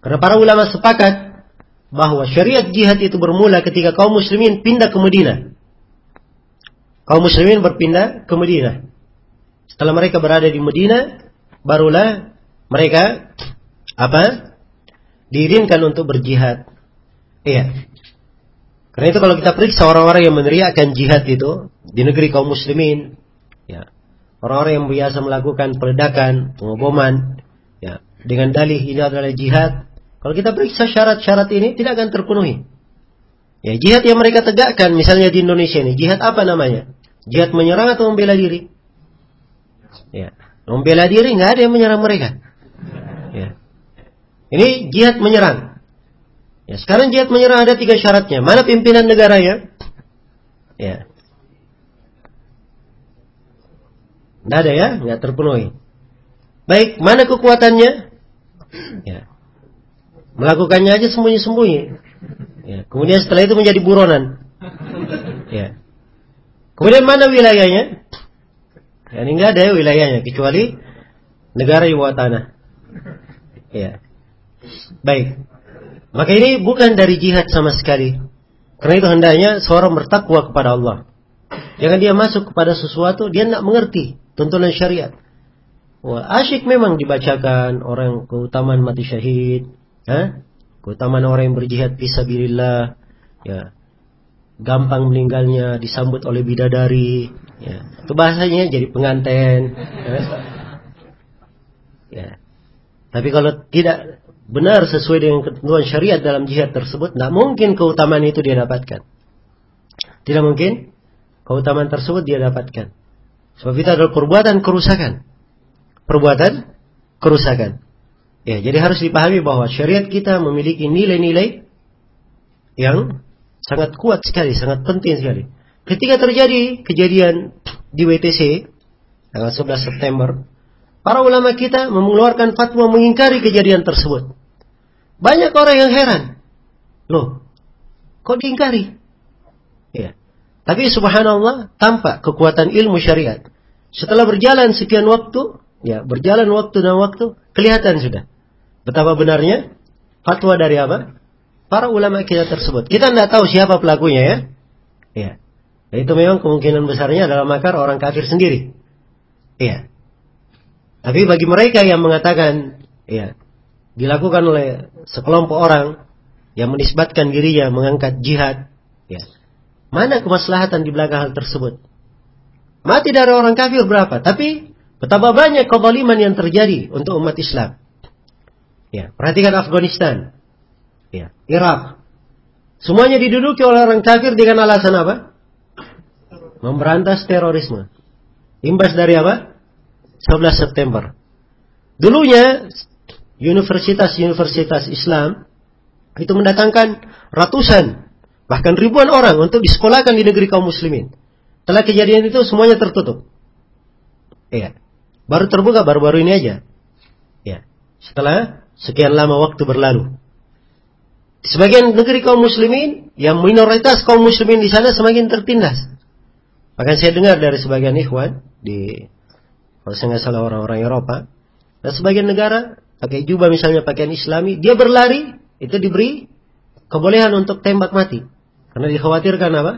Karena para ulama sepakat bahwa syariat jihad itu bermula ketika kaum muslimin pindah ke Madinah. Kaum muslimin berpindah ke Madinah. Setelah mereka berada di Madinah, barulah mereka diizinkan untuk berjihad. Iya. Karena itu kalau kita periksa orang-orang yang meneriakkan jihad itu di negeri kaum muslimin, ya, orang-orang yang biasa melakukan peledakan, pengoboman, ya, dengan dalih ini adalah jihad. Kalau kita periksa syarat-syarat ini tidak akan terpenuhi. Ya, jihad yang mereka tegakkan, misalnya di Indonesia ini, jihad apa namanya? Jihad menyerang atau membela diri? Ya, membela diri nggak ada yang menyerang mereka. Ya. Ini jihad menyerang. Ya, sekarang jihad menyerang ada 3 syaratnya. Mana pimpinan negaranya? Ya. Nggak ada ya, nggak terpenuhi. Baik, mana kekuatannya? Ya. Melakukannya aja sembunyi-sembunyi. Ya. Kemudian setelah itu menjadi buronan. Ya. Kemudian mana wilayahnya? Ya, ini nggak ada ya wilayahnya kecuali negara di bawah tanah. Ya. Baik. Maka ini bukan dari jihad sama sekali. Karena itu hendaknya seorang bertakwa kepada Allah. Jangan dia masuk kepada sesuatu dia tidak mengerti tuntunan syariat. Wah, asyik memang dibacakan orang keutamaan mati syahid, keutamaan orang yang berjihad fisabilillah, ya. Gampang meninggalnya, disambut oleh bidadari, ya. Itu bahasanya jadi pengantin, ya. Tapi kalau tidak benar sesuai dengan ketentuan syariat dalam jihad tersebut, tidak mungkin keutamaan itu dia dapatkan. Tidak mungkin keutamaan tersebut dia dapatkan. Sebab itu adalah perbuatan kerusakan. Perbuatan kerusakan. Ya, jadi harus dipahami bahwa syariat kita memiliki nilai-nilai yang sangat kuat sekali, sangat penting sekali. Ketika terjadi kejadian di WTC tanggal 11 September, para ulama kita mengeluarkan fatwa mengingkari kejadian tersebut. Banyak orang yang heran. Loh, kok diingkari? Ya. Tapi subhanallah, tampak kekuatan ilmu syariat. Setelah berjalan sekian waktu, ya, berjalan waktu dan waktu, kelihatan sudah betapa benarnya fatwa dari apa? Para ulama kita tersebut. Kita tidak tahu siapa pelakunya ya. Ya. Itu memang kemungkinan besarnya adalah makar orang kafir sendiri. Iya. Tapi bagi mereka yang mengatakan, ya, dilakukan oleh sekelompok orang yang menisbatkan dirinya mengangkat jihad, ya, mana kemaslahatan di belakang hal tersebut? Mati dari orang kafir berapa? Tapi betapa banyak kezaliman yang terjadi untuk umat Islam. Ya, perhatikan Afghanistan, ya, Irak, semuanya diduduki oleh orang kafir dengan alasan apa? Memberantas terorisme. Imbas dari apa? 11 September. Dulunya universitas-universitas Islam itu mendatangkan ratusan bahkan ribuan orang untuk disekolahkan di negeri kaum muslimin. Setelah kejadian itu semuanya tertutup. Iya. Baru terbuka baru-baru ini aja. Ya. Setelah sekian lama waktu berlalu. Di sebagian negeri kaum muslimin, yang minoritas kaum muslimin di sana semakin tertindas. Bahkan saya dengar dari sebagian ikhwan di, kalau saya nggak salah orang-orang Eropa, dan sebagian negara pakai jubah misalnya pakaian Islami, dia berlari itu diberi kebolehan untuk tembak mati, karena dikhawatirkan apa?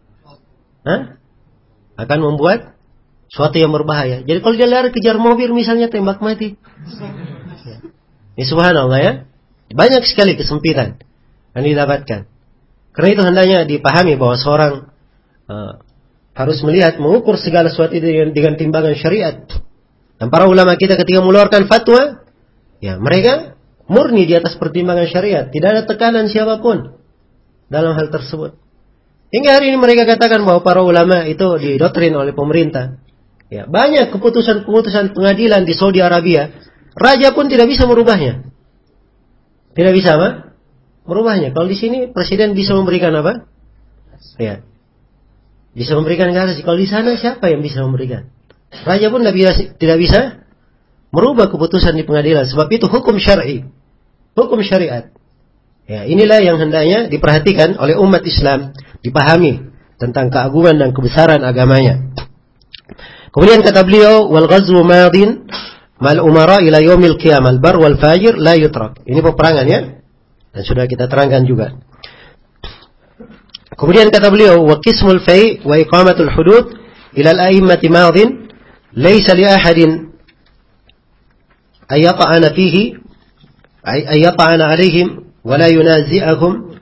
Akan membuat suatu yang berbahaya. Jadi kalau dia lari kejar mobil misalnya tembak mati. Ini subhanallah ya, banyak sekali kesempitan yang didapatkan. Karena itu hendaknya dipahami bahwa seorang harus melihat, mengukur segala sesuatu dengan timbangan syariat. Dan para ulama kita ketika mengeluarkan fatwa, ya mereka murni di atas pertimbangan syariat. Tidak ada tekanan siapapun dalam hal tersebut. Hingga hari ini mereka katakan bahwa para ulama itu didoktrin oleh pemerintah. Ya, banyak keputusan-keputusan pengadilan di Saudi Arabia, raja pun tidak bisa merubahnya. Tidak bisa apa? Merubahnya. Kalau di sini presiden bisa memberikan apa? Ya. Bisa memberikan garasi. Kalau di sana siapa yang bisa memberikan? Raja pun tidak bisa merubah keputusan di pengadilan. Sebab itu hukum syar'i, hukum syariat. Ya, inilah yang hendaknya diperhatikan oleh umat Islam, dipahami tentang keagungan dan kebesaran agamanya. Kemudian kata beliau, wal ghazwu madin, mal umara ila yaumil qiyamah bar wal fajir la yutrak. Ini peperangan ya. Dan sudah kita terangkan juga. Kemudian kata beliau, wa qismul fai' wa iqamatul hudud ila al-a'immati madhin laysa li ahadin ayata'ana fihi ayata'ana 'alaihim wa la yunazi'ahum.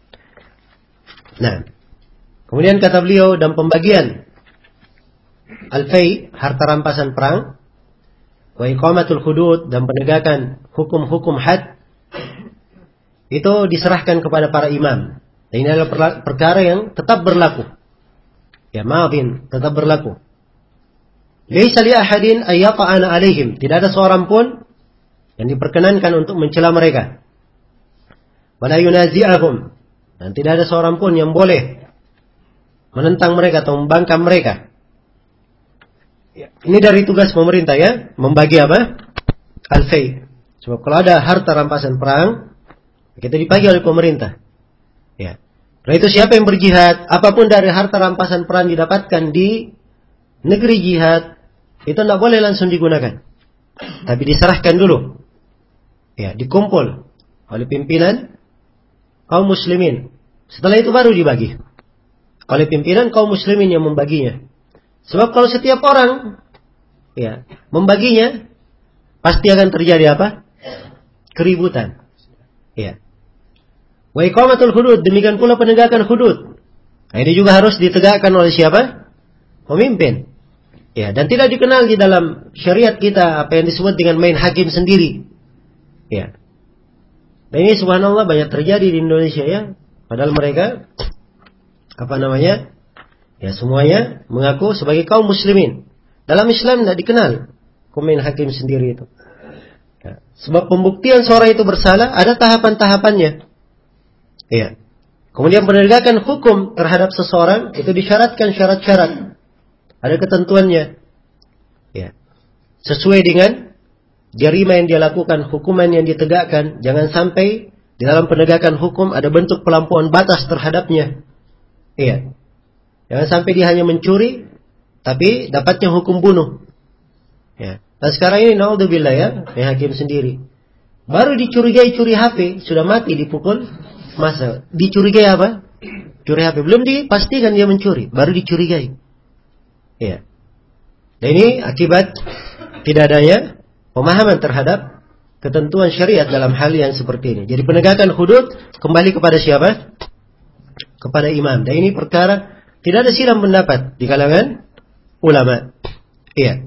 Nah. Kemudian kata beliau, dan pembagian al-fai', harta rampasan perang, wa iqamatul hudud, dan penegakan hukum-hukum had, itu diserahkan kepada para imam. Dan ini adalah perkara yang tetap berlaku. Ya, madin, tetap berlaku. Laisa li ahadin ayyata'ana 'alaihim. Tidak ada seorang pun yang diperkenankan untuk mencela mereka. Wala yunazi'ahum. Dan tidak ada seorang pun yang boleh menentang mereka atau membangkang mereka. Ya, ini dari tugas pemerintah ya, membagi apa? Al-fai'. Sebab kalau ada harta rampasan perang, kita dibagi oleh pemerintah. Ya. Karena itu siapa yang berjihad, apapun dari harta rampasan perang didapatkan di negeri jihad, itu tidak boleh langsung digunakan. Tapi diserahkan dulu. Ya, dikumpul oleh pimpinan kaum muslimin. Setelah itu baru dibagi oleh pimpinan kaum muslimin yang membaginya. Sebab kalau setiap orang ya membaginya, pasti akan terjadi apa? Keributan. Ya. Wa iqamatul hudud, demikian pula penegakan hudud. Nah, ini juga harus ditegakkan oleh siapa? Pemimpin. Ya, dan tidak dikenal di dalam syariat kita apa yang disebut dengan main hakim sendiri. Ya. Dan ini subhanallah banyak terjadi di Indonesia ya. Padahal mereka ya semuanya mengaku sebagai kaum muslimin. Dalam Islam tidak dikenal main hakim sendiri itu. Ya. Sebab pembuktian seorang itu bersalah ada tahapan-tahapannya. Ya. Kemudian penegakan hukum terhadap seseorang itu disyaratkan syarat-syarat. Ada ketentuannya. Ya. Sesuai dengan jarima yang dia lakukan, hukuman yang ditegakkan. Jangan sampai di dalam penegakan hukum ada bentuk pelampauan batas terhadapnya. Iya. Jangan sampai dia hanya mencuri, tapi dapatnya hukum bunuh. Ya. Dan sekarang ini naudzubillah ya, hakim sendiri. Baru dicurigai curi HP, sudah mati dipukul masa. Dicurigai apa? Curi HP. Belum dipastikan dia mencuri, baru dicurigai. Ya. Dan ini akibat tidak adanya pemahaman terhadap ketentuan syariat dalam hal yang seperti ini. Jadi penegakan hudud kembali kepada siapa? Kepada imam. Dan ini perkara tidak ada silang pendapat di kalangan ulama. Iya.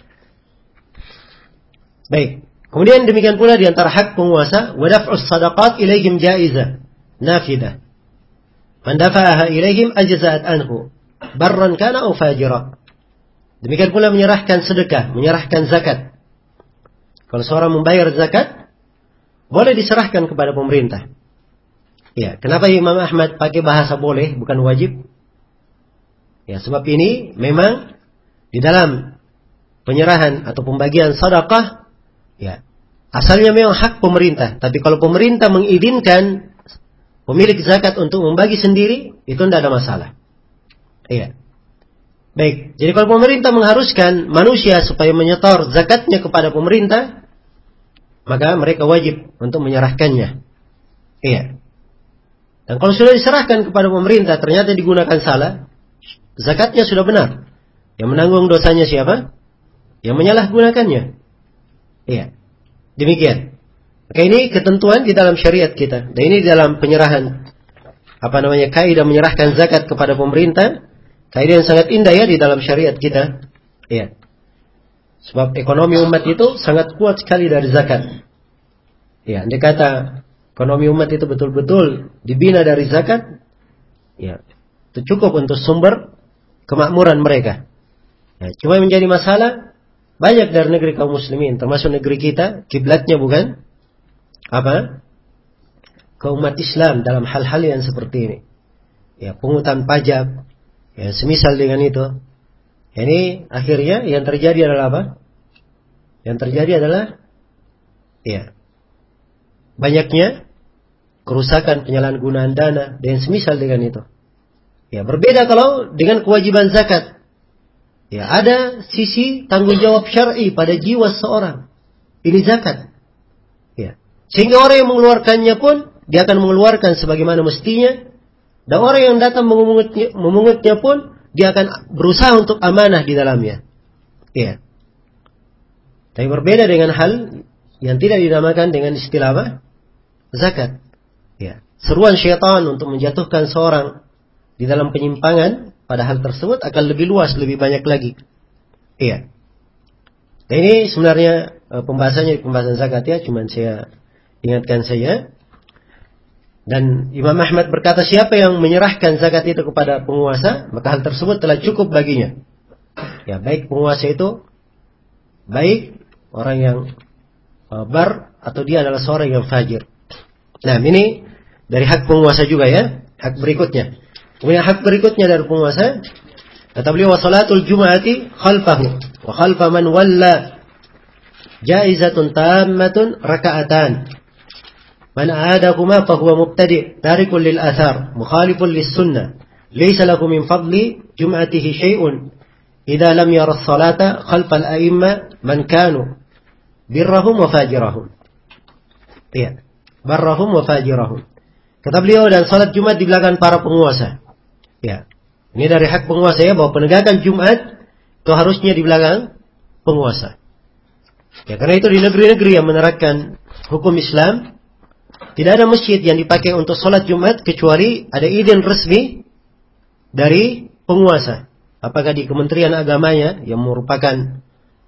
Baik. Kemudian demikian pula di antara hak penguasa, wa daf'us sadaqat ilaihim jaizah nafidah. Man dafa'aha ilaihim ajza'at anhu barran kana aw fajira. Demikian pula menyerahkan sedekah, menyerahkan zakat. Kalau seorang membayar zakat, boleh diserahkan kepada pemerintah. Ya, kenapa Imam Ahmad pakai bahasa boleh, bukan wajib? Ya, sebab ini memang di dalam penyerahan atau pembagian sedekah, ya, asalnya memang hak pemerintah. Tapi kalau pemerintah mengizinkan pemilik zakat untuk membagi sendiri, itu tidak ada masalah. Iya. Baik, jadi kalau pemerintah mengharuskan manusia supaya menyetor zakatnya kepada pemerintah, maka mereka wajib untuk menyerahkannya. Iya. Dan kalau sudah diserahkan kepada pemerintah, ternyata digunakan salah, zakatnya sudah benar. Yang menanggung dosanya siapa? Yang menyalahgunakannya. Iya. Demikian. Maka ini ketentuan di dalam syariat kita. Dan ini dalam penyerahan, kaidah menyerahkan zakat kepada pemerintah. Kaidah yang sangat indah ya di dalam syariat kita. Ya. Sebab ekonomi umat itu sangat kuat sekali dari zakat. Ya, andai kata ekonomi umat itu betul-betul dibina dari zakat, ya, itu cukup untuk sumber kemakmuran mereka. Ya, cuma menjadi masalah banyak dari negeri kaum muslimin, termasuk negeri kita, kiblatnya bukan ke umat Islam dalam hal-hal yang seperti ini. Ya, pungutan pajak, ya, semisal dengan itu. Ini akhirnya yang terjadi adalah apa? Yang terjadi adalah ya, banyaknya kerusakan penyalahgunaan dana dan semisal dengan itu. Ya, berbeda kalau dengan kewajiban zakat. Ya, ada sisi tanggung jawab syar'i pada jiwa seseorang. Ini zakat. Ya. Sehingga orang yang mengeluarkannya pun dia akan mengeluarkan sebagaimana mestinya, dan orang yang datang memungutnya pun dia akan berusaha untuk amanah di dalamnya. Ya. Tapi berbeda dengan hal yang tidak dinamakan dengan istilah apa? Zakat. Ya. Seruan syaitan untuk menjatuhkan seorang di dalam penyimpangan pada hal tersebut akan lebih luas, lebih banyak lagi. Iya. Nah, ini sebenarnya pembahasannya pembahasan zakat ya, cuman saya ingatkan saja. Dan Imam Ahmad berkata, siapa yang menyerahkan zakat itu kepada penguasa, maka hal tersebut telah cukup baginya. Ya, baik penguasa itu, baik orang yang bar atau dia adalah seorang yang fajir. Nah, ini dari hak penguasa juga ya, hak berikutnya. Kemudian hak berikutnya dari penguasa, kata beliau, wasalatul jum'ati khalfahu wa khalfa man walla jaizatun tammatun raka'atan. Man aadahuma fahuwa mubtadi' tarikun lil athar mukhalifun lis sunnah laysa lahu min fadli jum'atihi syai'un idza lam yara as-salata khalfa al-a'imma man kanu birrahum wa fajirahum. Iya, barrahum wa fajirahum. Kata beliau, dan salat Jumat di belakang para penguasa. Ya, ini dari hak penguasa ya, bahwa penegakan Jumat itu harusnya di belakang penguasa. Ya, karena itu di negeri-negeri yang menerapkan hukum Islam, tidak ada masjid yang dipakai untuk sholat Jumat kecuali ada izin resmi dari penguasa. Apakah di Kementerian Agamanya yang merupakan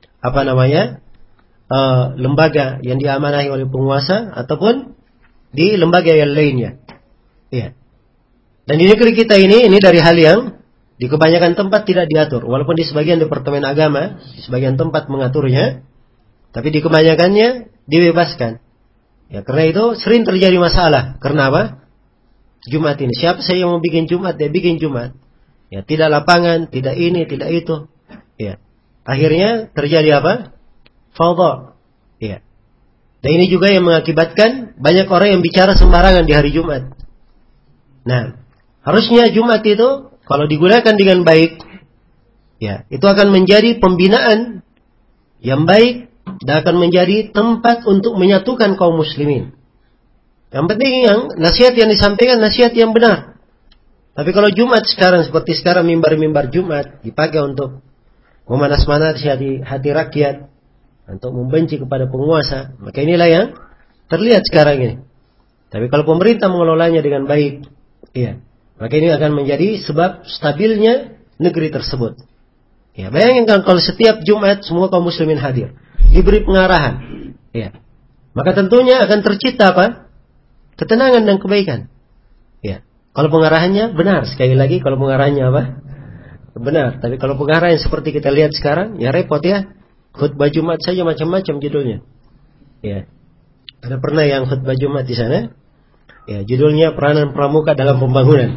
lembaga yang diamanahi oleh penguasa, ataupun di lembaga yang lainnya. Ya. Dan di negeri kita ini dari hal yang di kebanyakan tempat tidak diatur. Walaupun di sebagian Departemen Agama, di sebagian tempat mengaturnya, tapi di kebanyakannya dibebaskan. Ya, karena itu sering terjadi masalah. Karena apa? Jumat ini. Siapa saya yang mau bikin Jumat? Dia bikin Jumat. Ya, tidak lapangan, tidak ini, tidak itu. Ya. Akhirnya terjadi apa? Fawdha. Ya. Dan ini juga yang mengakibatkan banyak orang yang bicara sembarangan di hari Jumat. Nah, harusnya Jumat itu kalau digunakan dengan baik, ya, itu akan menjadi pembinaan yang baik dan akan menjadi tempat untuk menyatukan kaum muslimin. Yang penting nasihat yang disampaikan nasihat yang benar. Tapi kalau Jumat sekarang seperti sekarang, mimbar-mimbar Jumat dipakai untuk memanas-manasi hati rakyat, untuk membenci kepada penguasa, maka inilah yang terlihat sekarang ini. Tapi kalau pemerintah mengelolanya dengan baik, ya, maka ini akan menjadi sebab stabilnya negeri tersebut. Ya, bayangkan kalau setiap Jumat semua kaum muslimin hadir, diberi pengarahan, ya, maka tentunya akan tercipta apa? Ketenangan dan kebaikan. Ya, kalau pengarahannya benar, sekali lagi kalau pengarahannya apa? Benar. Tapi kalau pengarahan seperti kita lihat sekarang, ya repot ya. Khutbah Jumat saja macam-macam judulnya. Ya, ada pernah yang khutbah Jumat di sana? Ya, judulnya peranan pramuka dalam pembangunan.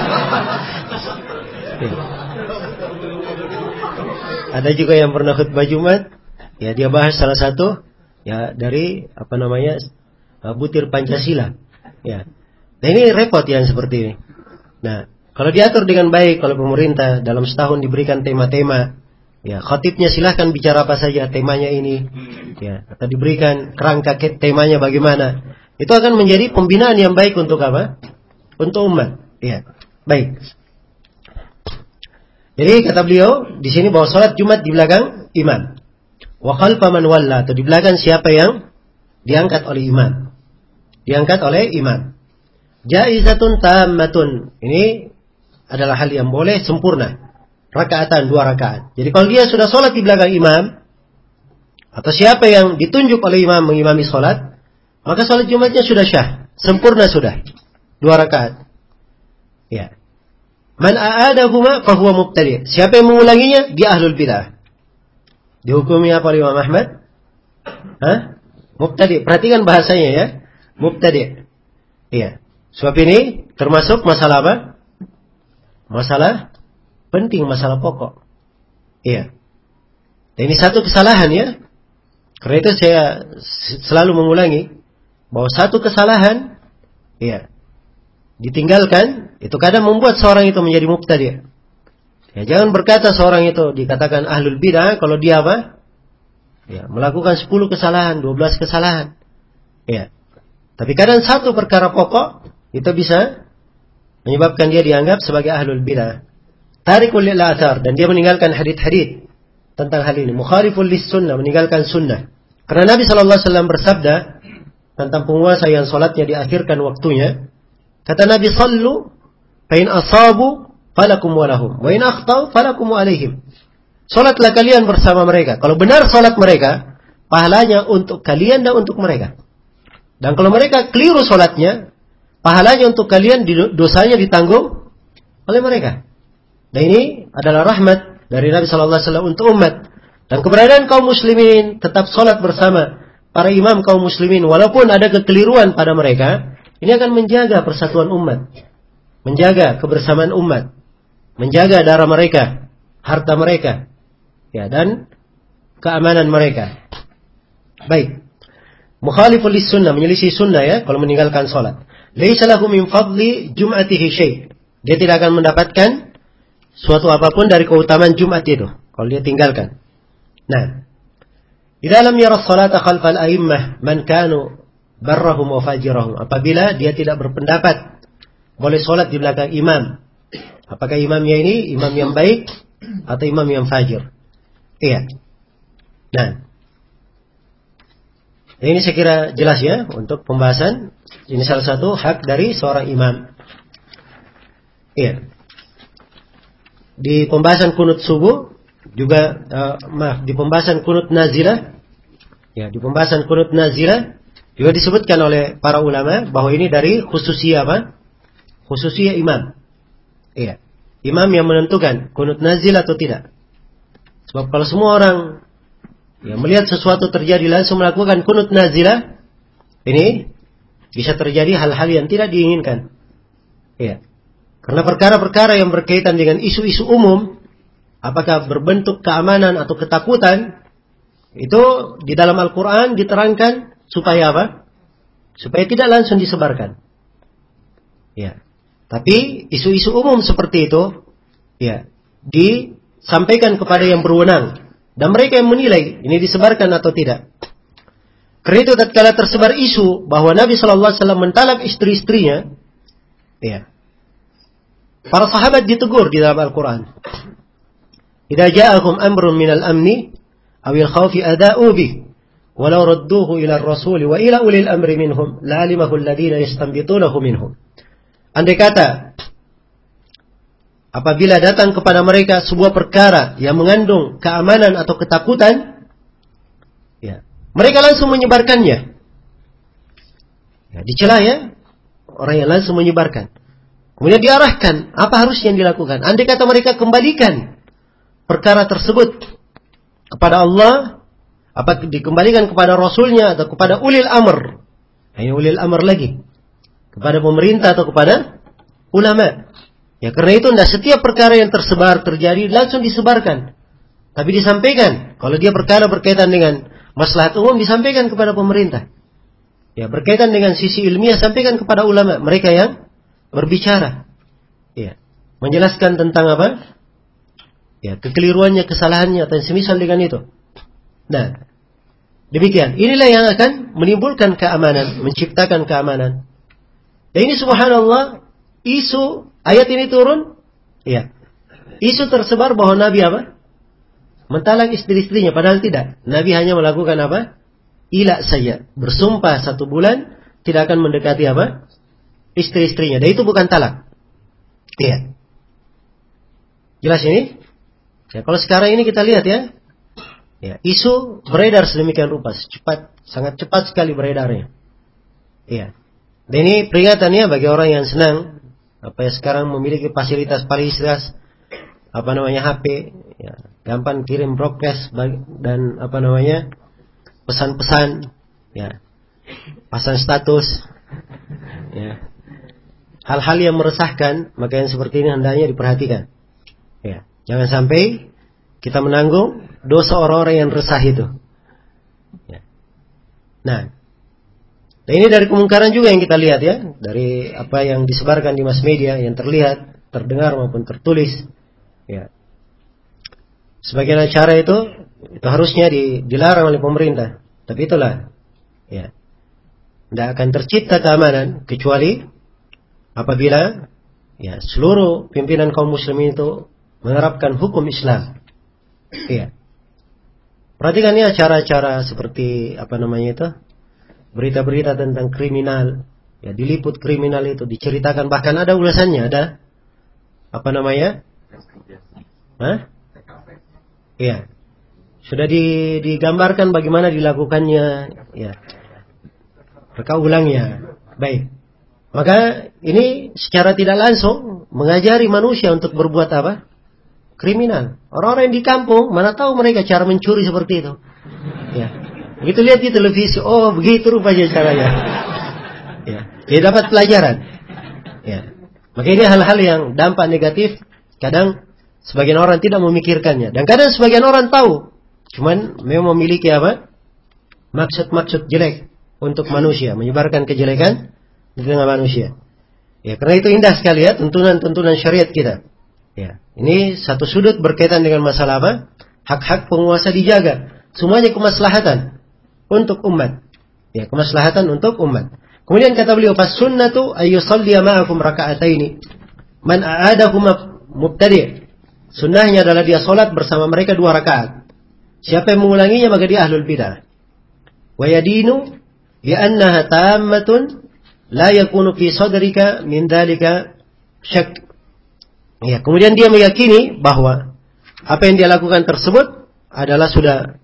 Ya. Ada juga yang pernah khutbah Jumat, ya dia bahas salah satu ya dari butir Pancasila. Ya. Nah, ini repot yang seperti ini. Nah, kalau diatur dengan baik, kalau pemerintah dalam setahun diberikan tema-tema, ya, khatibnya silahkan bicara apa saja temanya ini, ya, atau diberikan kerangka temanya bagaimana. Itu akan menjadi pembinaan yang baik untuk apa? Untuk umat. Ya, baik. Jadi kata beliau di sini bahwa salat Jumat di belakang imam. Wa khalfa man walla, atau di belakang siapa yang diangkat oleh imam. Diangkat oleh imam. Jaizatun tammatun. Ini adalah hal yang boleh sempurna. Rakaatan, 2 rakaat. Jadi kalau dia sudah salat di belakang imam, atau siapa yang ditunjuk oleh imam mengimami salat, maka salat Jumatnya sudah syah, sempurna sudah. 2 rakaat. Ya. Man a'adahuma fahuwa mubtadi'. Siapa yang mengulanginya, dia ahlul bidah. Dihukumi apa oleh Imam Ahmad? Mubtadi'. Perhatikan bahasanya ya. Mubtadi'. Iya. Sebab ini termasuk masalah apa? Masalah penting, masalah pokok. Iya. Dan ini satu kesalahan ya. Karena itu saya selalu mengulangi bahwa satu kesalahan, ya, ditinggalkan, itu kadang membuat seorang itu menjadi mubtadi'. Ya, jangan berkata seorang itu dikatakan ahlul bidah kalau dia apa? Ya, melakukan 10 kesalahan, 12 kesalahan. Ya. Tapi kadang satu perkara pokok itu bisa menyebabkan dia dianggap sebagai ahlul bidah. Tarikul lil athar, dan dia meninggalkan hadits-hadits tentang hal ini. Mukhaliful lis sunnah, meninggalkan sunnah. Karena Nabi sallallahu alaihi wasallam bersabda tentang penguasa yang salatnya diakhirkan waktunya. Kata Nabi, "Shallu fa in asabu falakum wa lahum, wa in akhtau falakum wa alaihim." Salatlah kalian bersama mereka. Kalau benar salat mereka, pahalanya untuk kalian dan untuk mereka. Dan kalau mereka keliru salatnya, pahalanya untuk kalian, dosanya ditanggung oleh mereka. Dan ini adalah rahmat dari Nabi sallallahu alaihi wasallam untuk umat. Dan keberadaan kaum muslimin tetap salat bersama para imam kaum muslimin walaupun ada kekeliruan pada mereka, ini akan menjaga persatuan umat, menjaga kebersamaan umat, menjaga darah mereka, harta mereka, ya, dan keamanan mereka. Baik. Mukhaliful lis sunnah, menyelisih sunnah, ya, kalau meninggalkan salat. Laisa lahu min fadli jum'atihi syai'. Dia tidak akan mendapatkan suatu apapun dari keutamaan Jumat itu kalau dia tinggalkan. Nah, idza lam yara as-salata khalfal a'immah man kanu barrahum wa fajirahum. Apabila dia tidak berpendapat boleh salat di belakang imam, apakah imamnya ini imam yang baik atau imam yang fajir? Iya. Nah, ini saya kira jelas ya untuk pembahasan. Ini salah satu hak dari seorang imam. Iya. Di pembahasan kunut subuh juga, di pembahasan kunut nazilah, ya, di pembahasan kunut nazilah juga disebutkan oleh para ulama bahwa ini dari khususiyah apa? Khususiyah imam. Iya. Imam yang menentukan kunut nazil atau tidak. Sebab kalau semua orang ya melihat sesuatu terjadi langsung melakukan kunut nazilah, ini bisa terjadi hal-hal yang tidak diinginkan. Ya. Karena perkara-perkara yang berkaitan dengan isu-isu umum, apakah berbentuk keamanan atau ketakutan, itu di dalam Al-Quran diterangkan supaya apa? Supaya tidak langsung disebarkan. Ya. Tapi isu-isu umum seperti itu, ya, disampaikan kepada yang berwenang. Dan mereka yang menilai ini disebarkan atau tidak. Karena itu tatkala tersebar isu bahwa Nabi SAW mentalak istri-istrinya, ya, para sahabat ditegur di dalam Al-Quran. Idza ja'akum amrun minal amni awil khawfi ada'u bih walau radduhu ila ar-rasul wa ila ulil amri minhum la'alimahu alladhina yastanbitunahu minhum. Andai kata apabila datang kepada mereka sebuah perkara yang mengandung keamanan atau ketakutan, ya, mereka langsung menyebarkannya. Ya, dicela ya orang yang langsung menyebarkan. Kemudian diarahkan apa harus yang dilakukan. Andai kata mereka kembalikan perkara tersebut kepada Allah, apa dikembalikan kepada Rasulnya atau kepada ulil amr. Ini ulil amr lagi. Kepada pemerintah atau kepada ulama. Ya, karena itu tidak setiap perkara yang tersebar terjadi langsung disebarkan. Tapi disampaikan. Kalau dia perkara berkaitan dengan maslahat umum, disampaikan kepada pemerintah. Ya, berkaitan dengan sisi ilmiah, sampaikan kepada ulama. Mereka yang berbicara. Ya, menjelaskan tentang apa? Ya, kekeliruannya, kesalahannya, atau semisal dengan itu. Nah, demikian. Inilah yang akan menimbulkan keamanan, menciptakan keamanan. Dan ini subhanallah, isu ayat ini turun, ya, isu tersebar bahwa Nabi apa? Mentalak istri-istrinya, padahal tidak. Nabi hanya melakukan apa? Ila saja, bersumpah 1 bulan tidak akan mendekati apa? Istri-istrinya. Dan itu bukan talak. Iya. Jelas ini? Ya, kalau sekarang ini kita lihat ya, ya, isu beredar sedemikian rupa, sangat cepat sekali beredarnya. Iya. Dan ini peringatannya bagi orang yang senang sekarang memiliki fasilitas HP, ya, gampang kirim broadcast dan pesan-pesan, ya, pasang status, ya, hal-hal yang meresahkan, maka yang seperti ini hendaknya diperhatikan. Ya, jangan sampai kita menanggung dosa orang-orang yang resah itu. Ya. Nah, ini dari kemungkaran juga yang kita lihat ya, dari apa yang disebarkan di mass media, yang terlihat, terdengar maupun tertulis. Ya, sebagian acara itu harusnya dilarang oleh pemerintah. Tapi itulah, ya, tidak akan tercipta keamanan kecuali apabila ya seluruh pimpinan kaum muslimin itu menerapkan hukum Islam. Iya. Perhatikan ya acara-acara seperti berita-berita tentang kriminal, ya diliput kriminal itu diceritakan, bahkan ada ulasannya, ada Iya. Sudah digambarkan bagaimana dilakukannya, ya. Reka ulangnya. Baik. Maka ini secara tidak langsung mengajari manusia untuk berbuat apa? Kriminal. Orang-orang yang di kampung mana tahu mereka cara mencuri seperti itu. Ya. Begitu lihat di televisi, oh begitu rupanya caranya. Ya. Dia dapat pelajaran. Ya. Maka ini hal-hal yang dampak negatif, kadang sebagian orang tidak memikirkannya, dan kadang sebagian orang tahu, cuman memang memiliki maksud-maksud jelek untuk manusia, menyebarkan kejelekan di tengah manusia. Ya, karena itu indah sekali ya tuntunan-tuntunan syariat kita. Ya, ini satu sudut berkaitan dengan masalah hak-hak penguasa dijaga. Semuanya kemaslahatan untuk umat. Ya, kemaslahatan untuk umat. Kemudian kata beliau, "Fas sunnatu ayyusalli ma'akum raka'ataini. Man a'adahuma mubtadi'." Sunnahnya adalah dia salat bersama mereka 2 rakaat. Siapa yang mengulanginya maka dia ahlul bidah. Wa yadinu li'annaha tammatun la yakunu fi sadrika min dzalika syak. Ya, kemudian dia meyakini bahwa apa yang dia lakukan tersebut adalah sudah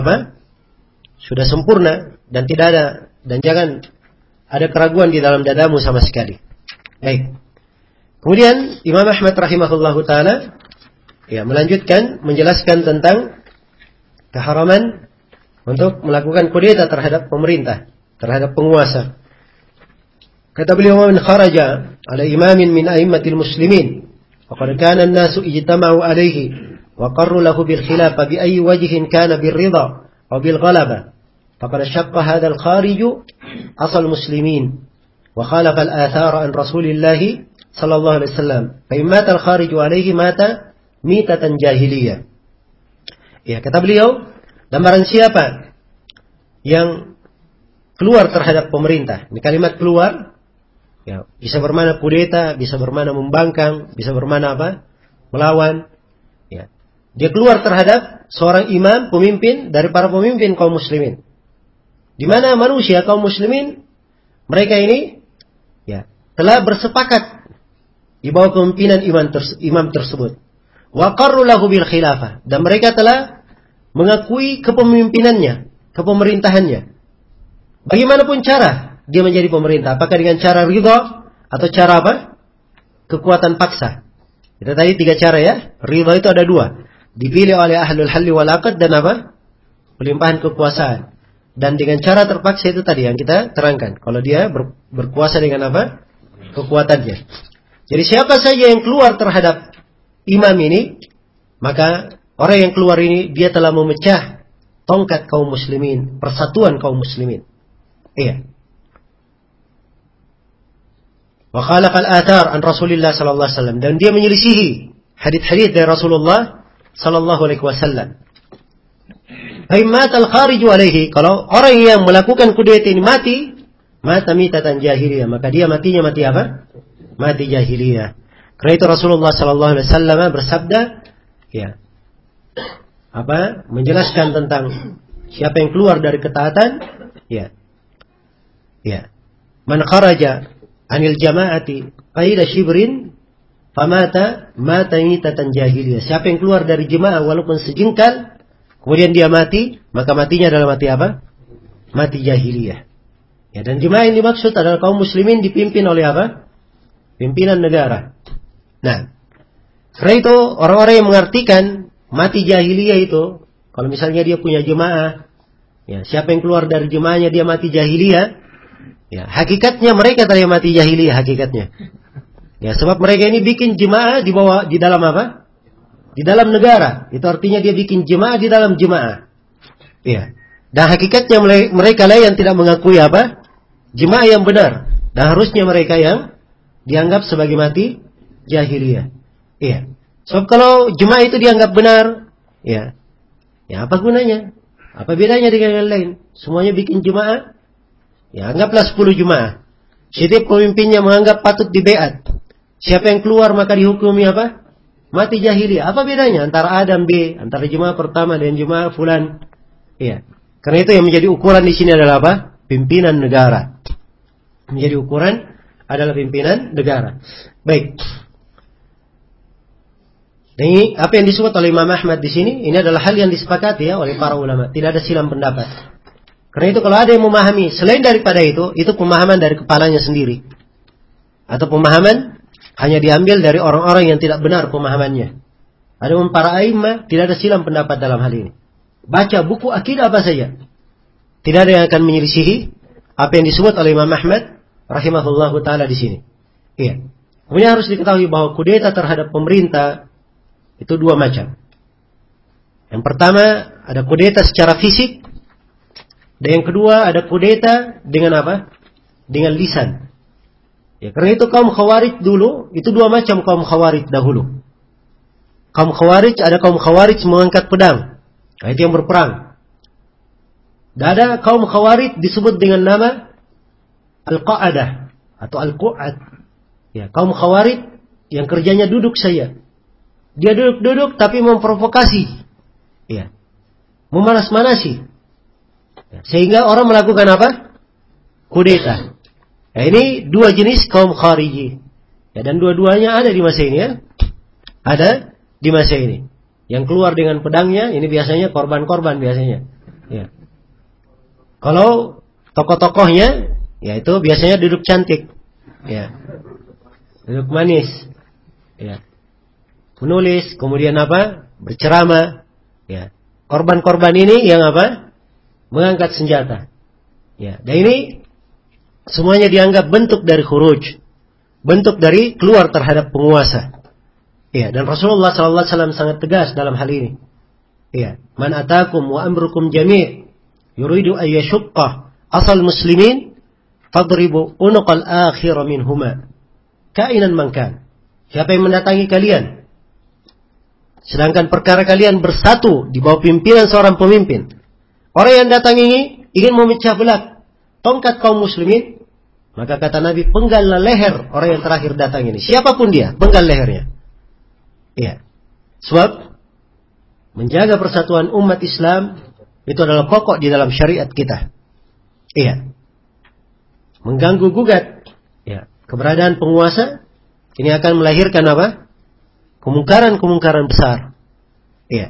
sempurna dan tidak ada, dan jangan ada keraguan di dalam dadamu sama sekali. Baik. Kemudian Imam Ahmad rahimahullahu taala melanjutkan menjelaskan tentang keharaman untuk melakukan kudeta terhadap pemerintah, terhadap penguasa. Kata beliau, "Man kharaja ala imamin min a'immatil muslimin faqad kana an-nasu ijtama'u alayhi wa qarru lahu bil khilafah bi ayyi wajhin kana bir ridha aw bil ghalaba faqad shaqqa hadha al-kharij asal muslimin wa khalafa al-athar an Rasulillah sallallahu alaihi wasallam fa in mata al-kharij alayhi mata mitatan jahiliyah." Ya, kata beliau, dan barang siapa yang keluar terhadap pemerintah, ini kalimat keluar, ya, bisa bermakna kudeta, bisa bermakna membangkang, bisa bermakna melawan. Ya. Dia keluar terhadap seorang imam, pemimpin dari para pemimpin kaum muslimin. Di mana manusia kaum muslimin, mereka ini ya telah bersepakat di bawah kepemimpinan imam tersebut. Wa qarru lahu bil khilafah, dan mereka telah mengakui kepemimpinannya, kepemerintahannya. Bagaimanapun cara dia menjadi pemerintah, apakah dengan cara ridha atau cara kekuatan paksa. Itu tadi 3 cara ya. Ridha itu ada 2. Dipilih oleh ahlul halli wal aqd dan pelimpahan kekuasaan. Dan dengan cara terpaksa itu tadi yang kita terangkan. Kalau dia berkuasa dengan kekuatannya. Jadi siapa saja yang keluar terhadap imam ini, maka orang yang keluar ini dia telah memecah tongkat kaum muslimin, persatuan kaum muslimin. Iya. Wa khalaqa al-athar an Rasulillah sallallahu alaihi wasallam, dan dia menyelisihi hadis-hadis dari Rasulullah sallallahu alaihi wasallam. Fa mata al-kharij alaihi, kalau orang yang melakukan kudeta ini mata mitatan jahiliyah, maka dia matinya mati Mati jahiliyah. Karena itu Rasulullah sallallahu alaihi wasallam bersabda, ya. Menjelaskan tentang siapa yang keluar dari ketaatan, ya. Ya. Man kharaja anil jama'ati qaida shibrin famata mitatan jahiliyah. Siapa yang keluar dari jemaah walaupun sejengkal kemudian dia mati, maka matinya adalah mati Mati jahiliyah. Ya, dan jemaah yang dimaksud adalah kaum muslimin dipimpin oleh pimpinan negara. Nah, karena itu orang-orang yang mengartikan mati jahiliyah itu, kalau misalnya dia punya jemaah, ya, siapa yang keluar dari jemaahnya dia mati jahiliyah. Ya, hakikatnya mereka tadi mati jahiliyah hakikatnya. Ya, sebab mereka ini bikin jemaah di dalam Di dalam negara. Itu artinya dia bikin jemaah di dalam jemaah. Ya. Dan hakikatnya mereka lah yang tidak mengakui jemaah yang benar. Dan harusnya mereka yang dianggap sebagai mati jahiliyah. Iya. Sebab kalau jemaah itu dianggap benar, Ya. Ya apa gunanya? Apa bedanya dengan yang lain? Semuanya bikin jemaah. Ya anggaplah 10 jemaah. Setiap pemimpinnya menganggap patut dibeat. Siapa yang keluar maka dihukumi apa? Mati jahiliyah. Apa bedanya antara A dan B, antara jemaah pertama dan jemaah fulan? Ya. Karena itu yang menjadi ukuran di sini adalah apa? Pimpinan negara. Menjadi ukuran adalah pimpinan negara. Baik. Dan ini apa yang disebut oleh Imam Ahmad di sini, ini adalah hal yang disepakati ya oleh para ulama. Tidak ada silang pendapat. Karena itu kalau ada yang memahami selain daripada itu pemahaman dari kepalanya sendiri. Atau pemahaman hanya diambil dari orang-orang yang tidak benar pemahamannya. Adapun para a'immah tidak ada silang pendapat dalam hal ini. Baca buku akidah apa saja, tidak ada yang akan menyelisihi apa yang disebut oleh Imam Ahmad rahimahullahu taala di sini. Iya. Kemudian harus diketahui bahwa kudeta terhadap pemerintah itu dua macam. Yang pertama ada kudeta secara fisik, dan yang kedua ada kudeta dengan apa? Dengan lisan. Ya, karena itu kaum Khawarij dulu itu dua macam kaum Khawarij dahulu. Kaum Khawarij ada kaum Khawarij mengangkat pedang, nah, itu yang berperang. Dan ada kaum Khawarij disebut dengan nama Al-Qa'adah atau Al-Qu'ad. Ya, kaum Khawarij yang kerjanya duduk saja. Dia duduk-duduk tapi memprovokasi. Ya. Memanas-manasi. Ya. Sehingga orang melakukan apa? Kudeta. Ya, ini dua jenis kaum Khariji. Ya, dan dua-duanya ada di masa ini ya. Ada di masa ini. Yang keluar dengan pedangnya ini biasanya korban-korban biasanya. Ya. Kalau tokoh-tokohnya ya itu biasanya duduk cantik. Ya. Duduk manis. Ya. Menulis, kemudian apa? Berceramah. Ya. Korban-korban ini yang apa? Mengangkat senjata. Ya. Dan ini semuanya dianggap bentuk dari khuruj, bentuk dari keluar terhadap penguasa. Ya. Dan Rasulullah SAW sangat tegas dalam hal ini. Ya. Man atakum wa amrukum jami' yuridu an yashqa asal muslimin fadribu unuqal akhir minhuma kainan man kan. Siapa yang mendatangi kalian sedangkan perkara kalian bersatu di bawah pimpinan seorang pemimpin, orang yang datang ini ingin memecah belah tongkat kaum muslimin, maka kata Nabi, penggallah leher orang yang terakhir datang ini, siapapun dia, penggal lehernya. Iya. Sebab menjaga persatuan umat Islam itu adalah pokok di dalam syariat kita. Iya. Mengganggu gugat ya keberadaan penguasa ini akan melahirkan apa? Kemungkaran-kemungkaran besar. Iya.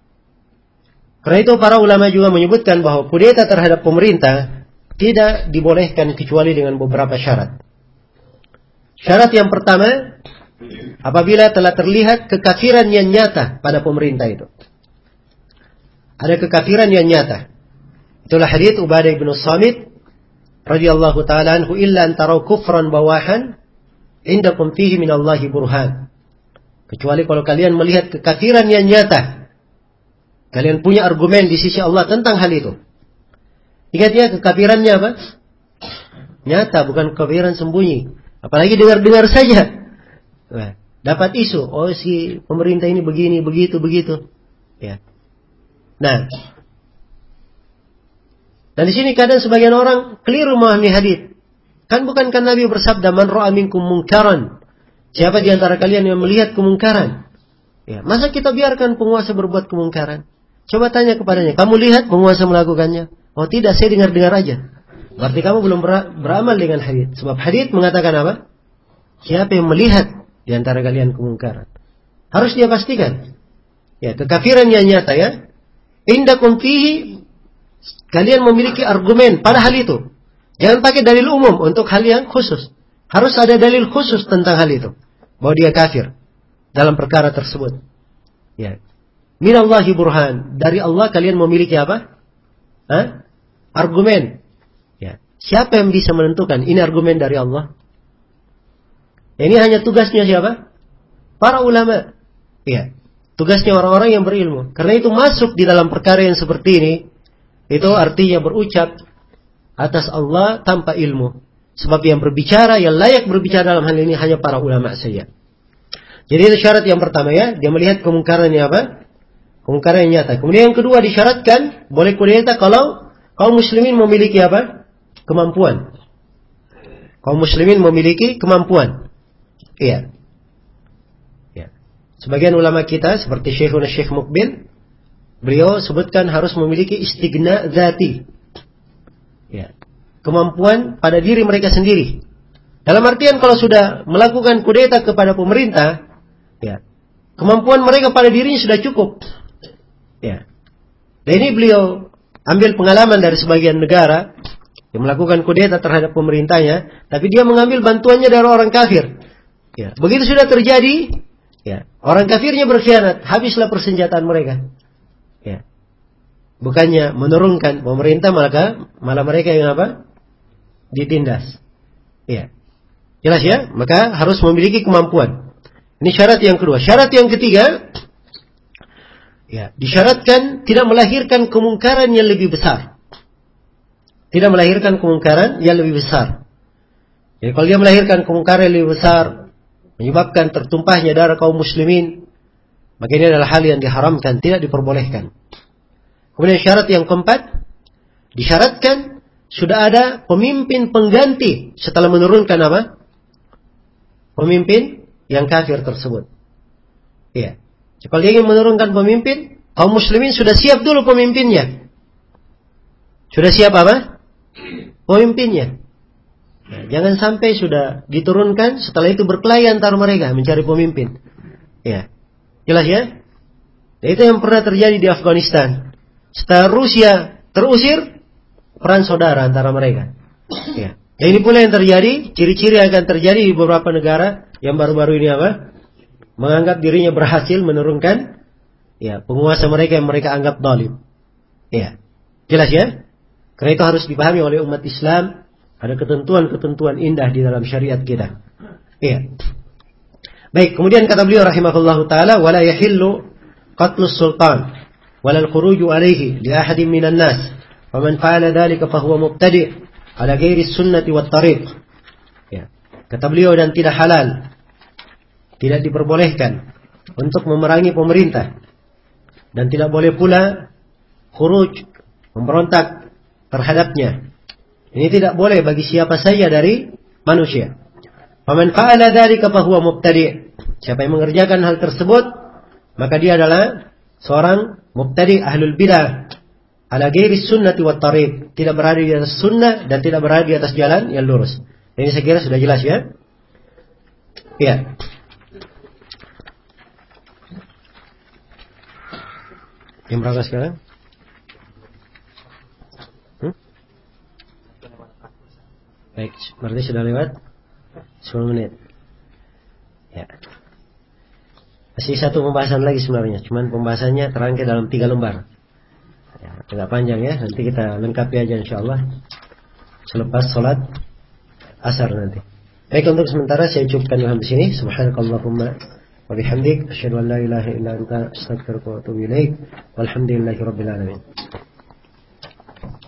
Karena itu para ulama juga menyebutkan bahwa kudeta terhadap pemerintah tidak dibolehkan kecuali dengan beberapa syarat. Syarat yang pertama, apabila telah terlihat kekafiran yang nyata pada pemerintah itu. Ada kekafiran yang nyata. Itulah hadits Ubadah bin Samit radhiyallahu taala anhu, illa an taraw kufran bawahan indakum fihi minallahi burhan. Kecuali kalau kalian melihat kekafiran yang nyata. Kalian punya argumen di sisi Allah tentang hal itu. Ingat ya, kekafirannya apa? Nyata, bukan kekafiran sembunyi. Apalagi dengar-dengar saja. Nah, dapat isu, oh si pemerintah ini begini, begitu. Ya. Nah. Dan di sini kadang sebagian orang keliru memahami hadits. Kan bukankah Nabi bersabda, man ra'a minkum munkaran? Siapa di antara kalian yang melihat kemungkaran? Ya, masa kita biarkan penguasa berbuat kemungkaran? Coba tanya kepadanya, kamu lihat penguasa melakukannya? Oh tidak, saya dengar-dengar aja. Berarti kamu belum beramal dengan hadits. Sebab hadits mengatakan apa? Siapa yang melihat di antara kalian kemungkaran? Harus dia pastikan. Ya, kekafiran yang nyata ya. Indakum fihi, kalian memiliki argumen pada hal itu. Jangan pakai dalil umum untuk hal yang khusus. Harus ada dalil khusus tentang hal itu. Bahwa dia kafir dalam perkara tersebut. Ya. Minallahi burhan. Dari Allah kalian memiliki apa? Argumen. Ya. Siapa yang bisa menentukan ini argumen dari Allah? Ini hanya tugasnya siapa? Para ulama. Ya. Tugasnya orang-orang yang berilmu. Karena itu masuk di dalam perkara yang seperti ini, itu artinya berucap atas Allah tanpa ilmu. Sebab yang berbicara, yang layak berbicara dalam hal ini hanya para ulama saja. Jadi itu syarat yang pertama ya. Dia melihat kemungkarannya apa? Kemungkaran yang nyata. Kemudian yang kedua disyaratkan boleh kudeta kalau kaum muslimin memiliki apa? Kemampuan. Kaum muslimin memiliki kemampuan. Iya. Ya. Sebagian ulama kita seperti Syekhuna Syekh Mukbil, beliau sebutkan harus memiliki istighna dzati. Ya. Kemampuan pada diri mereka sendiri. Dalam artian kalau sudah melakukan kudeta kepada pemerintah, ya, kemampuan mereka pada dirinya sudah cukup. Ya. Dan ini beliau ambil pengalaman dari sebagian negara yang melakukan kudeta terhadap pemerintahnya, tapi dia mengambil bantuannya dari orang kafir. Ya. Begitu sudah terjadi, ya, orang kafirnya berkhianat, habislah persenjataan mereka. Ya. Bukannya menurunkan pemerintah, malah mereka yang apa? Ditindas. Ya. Jelas ya? Maka harus memiliki kemampuan. Ini syarat yang kedua. Syarat yang ketiga, ya, disyaratkan tidak melahirkan kemungkaran yang lebih besar. Tidak melahirkan kemungkaran yang lebih besar. Jadi kalau dia melahirkan kemungkaran yang lebih besar, menyebabkan tertumpahnya darah kaum muslimin, maka ini adalah hal yang diharamkan, tidak diperbolehkan. Kemudian syarat yang keempat, disyaratkan sudah ada pemimpin pengganti setelah menurunkan apa? Pemimpin yang kafir tersebut. Iya. Kalau dia ingin menurunkan pemimpin, kaum muslimin sudah siap dulu pemimpinnya. Sudah siap apa? Pemimpinnya. Nah, jangan sampai sudah diturunkan, setelah itu berkelahi antara mereka mencari pemimpin. Ya. Jelas ya? Nah, itu yang pernah terjadi di Afghanistan. Setelah Rusia terusir, perang saudara antara mereka. Ya. Dan ini pula yang terjadi, ciri-ciri akan terjadi di beberapa negara yang baru-baru ini apa? Menganggap dirinya berhasil menurunkan, ya, penguasa mereka yang mereka anggap zalim. Ya. Jelas ya? Karena itu harus dipahami oleh umat Islam, ada ketentuan-ketentuan indah di dalam syariat kita. Iya. Baik, kemudian kata beliau rahimahullahu taala, wala yahillu qatlus sultan wala al-khuruju alaihi li ahadin minan nas. Faman fa'ala dhalika fahuwa mubtadi' ala ghairi sunnati wat tariq. Ya. Kata beliau, dan tidak halal, tidak diperbolehkan untuk memerangi pemerintah, dan tidak boleh pula khuruj, memberontak terhadapnya. Ini tidak boleh bagi siapa saja dari manusia. Faman fa'ala dzalika fahuwa mubtadi'. Siapa yang mengerjakan hal tersebut, maka dia adalah seorang mubtadi', ahlul bidah, ala ghairi sunnati wat tariq, tidak berada di atas sunnah dan tidak berada di atas jalan yang lurus. Ini saya kira sudah jelas ya. Iya. Yang berapa sekarang? Baik, berarti sudah lewat 10 menit. Ya. Masih satu pembahasan lagi sebenarnya, cuman pembahasannya terangkai dalam 3 lembar. Ya, agak panjang ya, nanti kita lengkapi aja insyaallah selepas sholat asar nanti. Baik, untuk sementara saya cukupkan di sini. Subhanakallahumma wa bihamdik, asyhadu an la ilaha illa anta, astaghfiruka wa atubu ilaik. Walhamdulillahirabbil alamin.